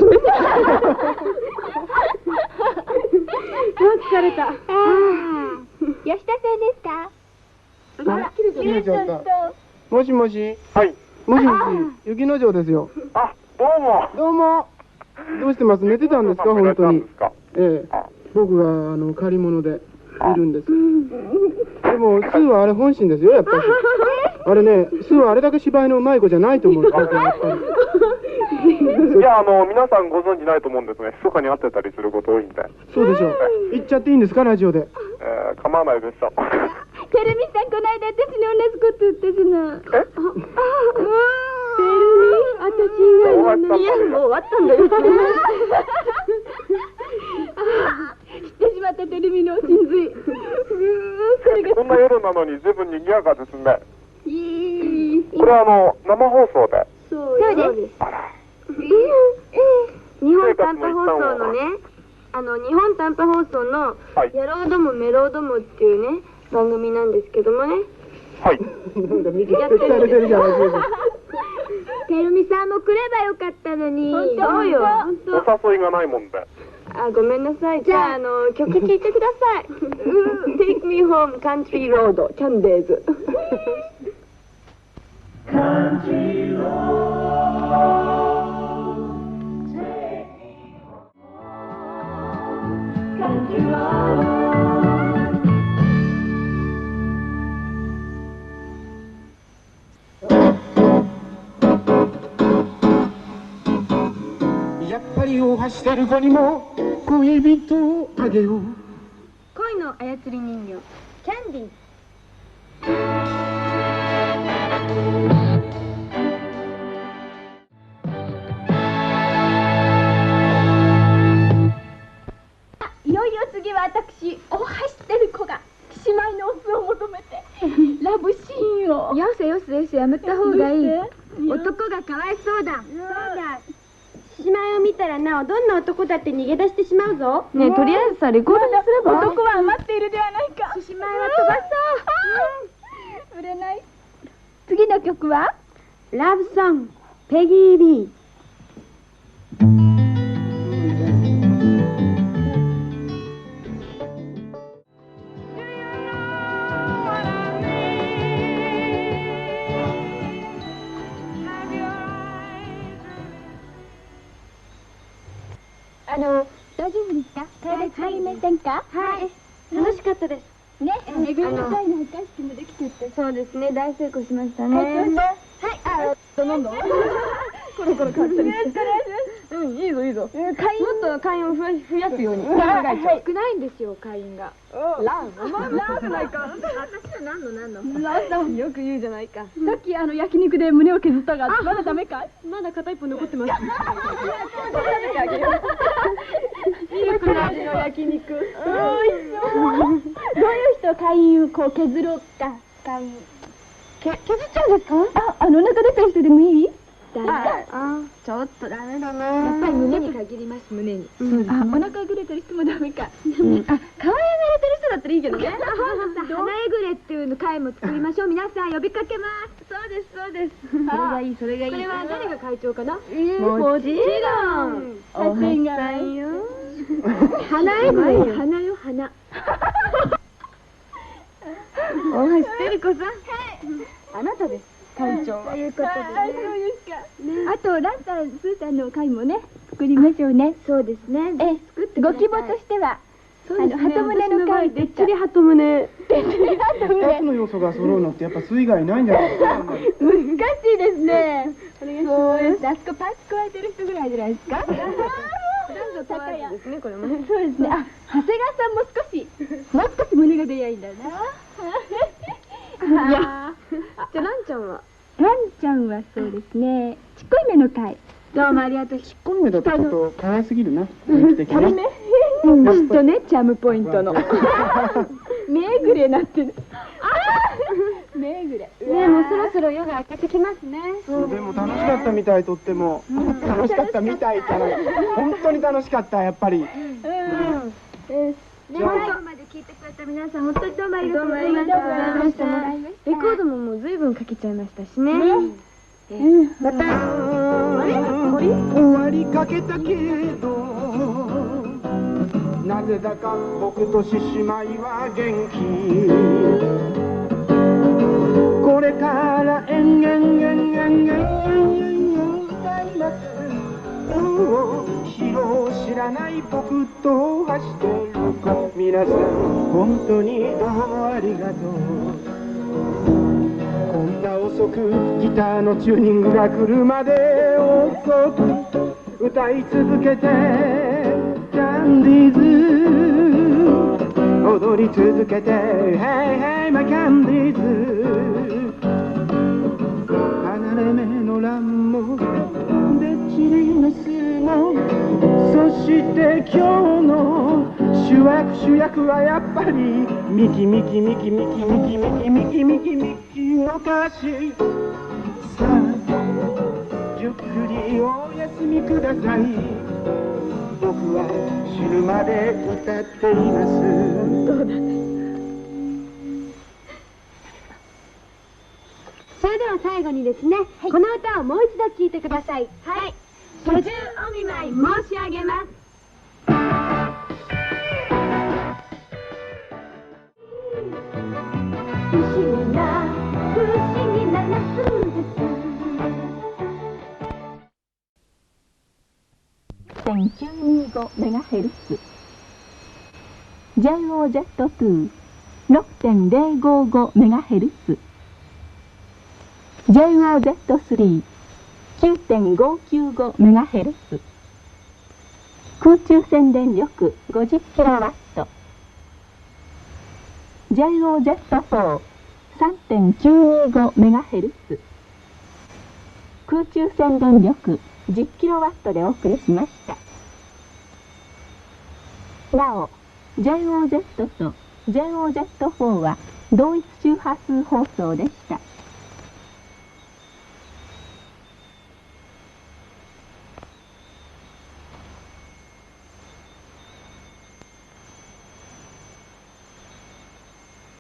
疲れた。 吉田さんですか？ あら、切れちゃった。もしもし。 はい。 もしもし、雪之丞ですよ。 あ、どうも。 どうも。どうしてます？寝てたんですか、本当に。ええ。僕はあの借り物でいるんです。でも、スーはあれ本心ですよ、やっぱり。あれね、スーはあれだけ芝居のうまい子じゃないと思うんですよ、やっぱり。 いや、あの、皆さんご存知ないと思うんですね。密かに会ってたりすること多いんで。 そうでしょう。言っちゃっていいんですか、ラジオで。 えー、構わないでしょ。 てるみさん、この間私に同じこと言ったじゃない。 え？ てるみ、私以外の女。いや、もう終わったんだよ。 知ってしまったてるみの真髄。 こんな夜なのに随分賑やかですね。 いい。 これはあの、生放送で。 そうです。 あら。 日本短波放送のね、あの日本短波放送の「やろうどもメロうども」っていうね番組なんですけどもね。 はい。 なんか右手されてるじゃないですか。 てるみさんも来ればよかったのに。 そうよ。 お誘いがないもんで。 あ、ごめんなさい。じゃあ、あの曲聴いてください。Take me home, country road, キャンデーズ。Country road. やっぱり大橋してる子にも恋人をあげよう。 恋の操り人形キャンディー。いよいよ次は私大橋してる子が姉妹のオスを求めてラブシーンを。よせよせよせ、やめた方がいい。男がかわいそうだ。 そうだ。姉妹を見たらなおどんな男だって逃げ出してしまうぞ。 ねえ、とりあえずさレコードにすれば。 男は余っているではないか。姉妹は飛ばそう。 売れない。次の曲はラブソングペギー・リー。 あの、大丈夫ですか？帰りませんか？ はい、楽しかったです。 ね、めぐりの会の発会式もできちゃって。 そうですね、大成功しましたね。 はい、あ、どんどんコロコロ変わったりして。うん、いいぞいいぞ。 会員もっと会員を増やすように考えちゃう。少ないんですよ、会員が。 ラン、お前ランじゃないか。 私は何の何のランだ。よく言うじゃないか。さっきあの焼肉で胸を削ったが、まだダメかい？ まだ片一方残ってます。 いいくらいの焼肉。どういう人会員をこう削ろうか。会員。け削っちゃうんですか？あ、あのお腹出た人でもいい？ ああ、ちょっとダメだな。 やっぱり胸に限ります、胸に。 あ、お腹えぐれてる人もダメか。あ、顔えぐれてる人だったらいいけどね。 花えぐれっていうの会も作りましょう。皆さん呼びかけます。そうです、そうです。それがいい、それがいい。これは誰が会長かな？もちろん。 おはさんよ。 花えぐれよ、花よ、花。大橋てる子さん。あなたです。会長は。ということでね。 あとランさん、スーさんの会もね、作りましょうね。 そうですね。 え、作ってご希望としては、あの鳩胸の会でっちり鳩胸。 二つの要素が揃うのってやっぱスー以外ないんじゃないですか。 難しいですね。そうです。あそこパンチ加えてる人ぐらいじゃないですか。 高いですね、これも。 そうですね。あ、長谷川さんも少し、もう少し胸が出やいいんだな。 いや、じゃあランちゃんは？ ランちゃんはそうですね。ちっこい目の会。 どうもありがとう。 ちっこい目だとちょっと可愛すぎるな。雰囲気的に。 きっとね、チャームポイントの。目ぐれなってる。目ぐれ。 ね、もうそろそろ夜が明けてきますね。 そうでも楽しかったみたい、とっても。楽しかったみたいじゃない。本当に楽しかった、やっぱり。 うん。で、最後まで聞いてくれてした皆さん本当にどうもありがとうございました。レコードももう随分かけちゃいましたしね。またあれ終わり？ 終わりかけたけどなぜだか僕と獅子舞は元気。これから延々延々延々歌います。広を知らない僕と走ってる子、皆さん本当にどうもありがとう。こんな遅くギターのチューニングが来るまで遅く歌い続けてキャンディーズ踊り続けて Hey hey my キャンディーズ離れ目の欄もできりメスもそして今日の主役主役はやっぱりミキミキミキミキミキミキミキミキミキの歌詞さあゆっくりお休みください。僕は死ぬまで歌っています。そうだね。 それでは最後にですね、この歌をもう一度聴いてください。はい。居住お見舞い申し上げます。不思議な不思議な夏です。せんきゅうひゃくにじゅうごメガヘルツ ジェイオーゼットツー ろくてんゼロごごメガヘルツ ジェイオーゼットスリー きゅうてんごきゅうごメガヘルツ 空中線電力 ごじゅっキロワット ジェイオーゼットフォー さんてんきゅうにごメガヘルツ 空中線電力じゅっキロワットでお送りしました。なお ジェイオーゼット と ジェイオーゼットフォー は同一周波数放送でした。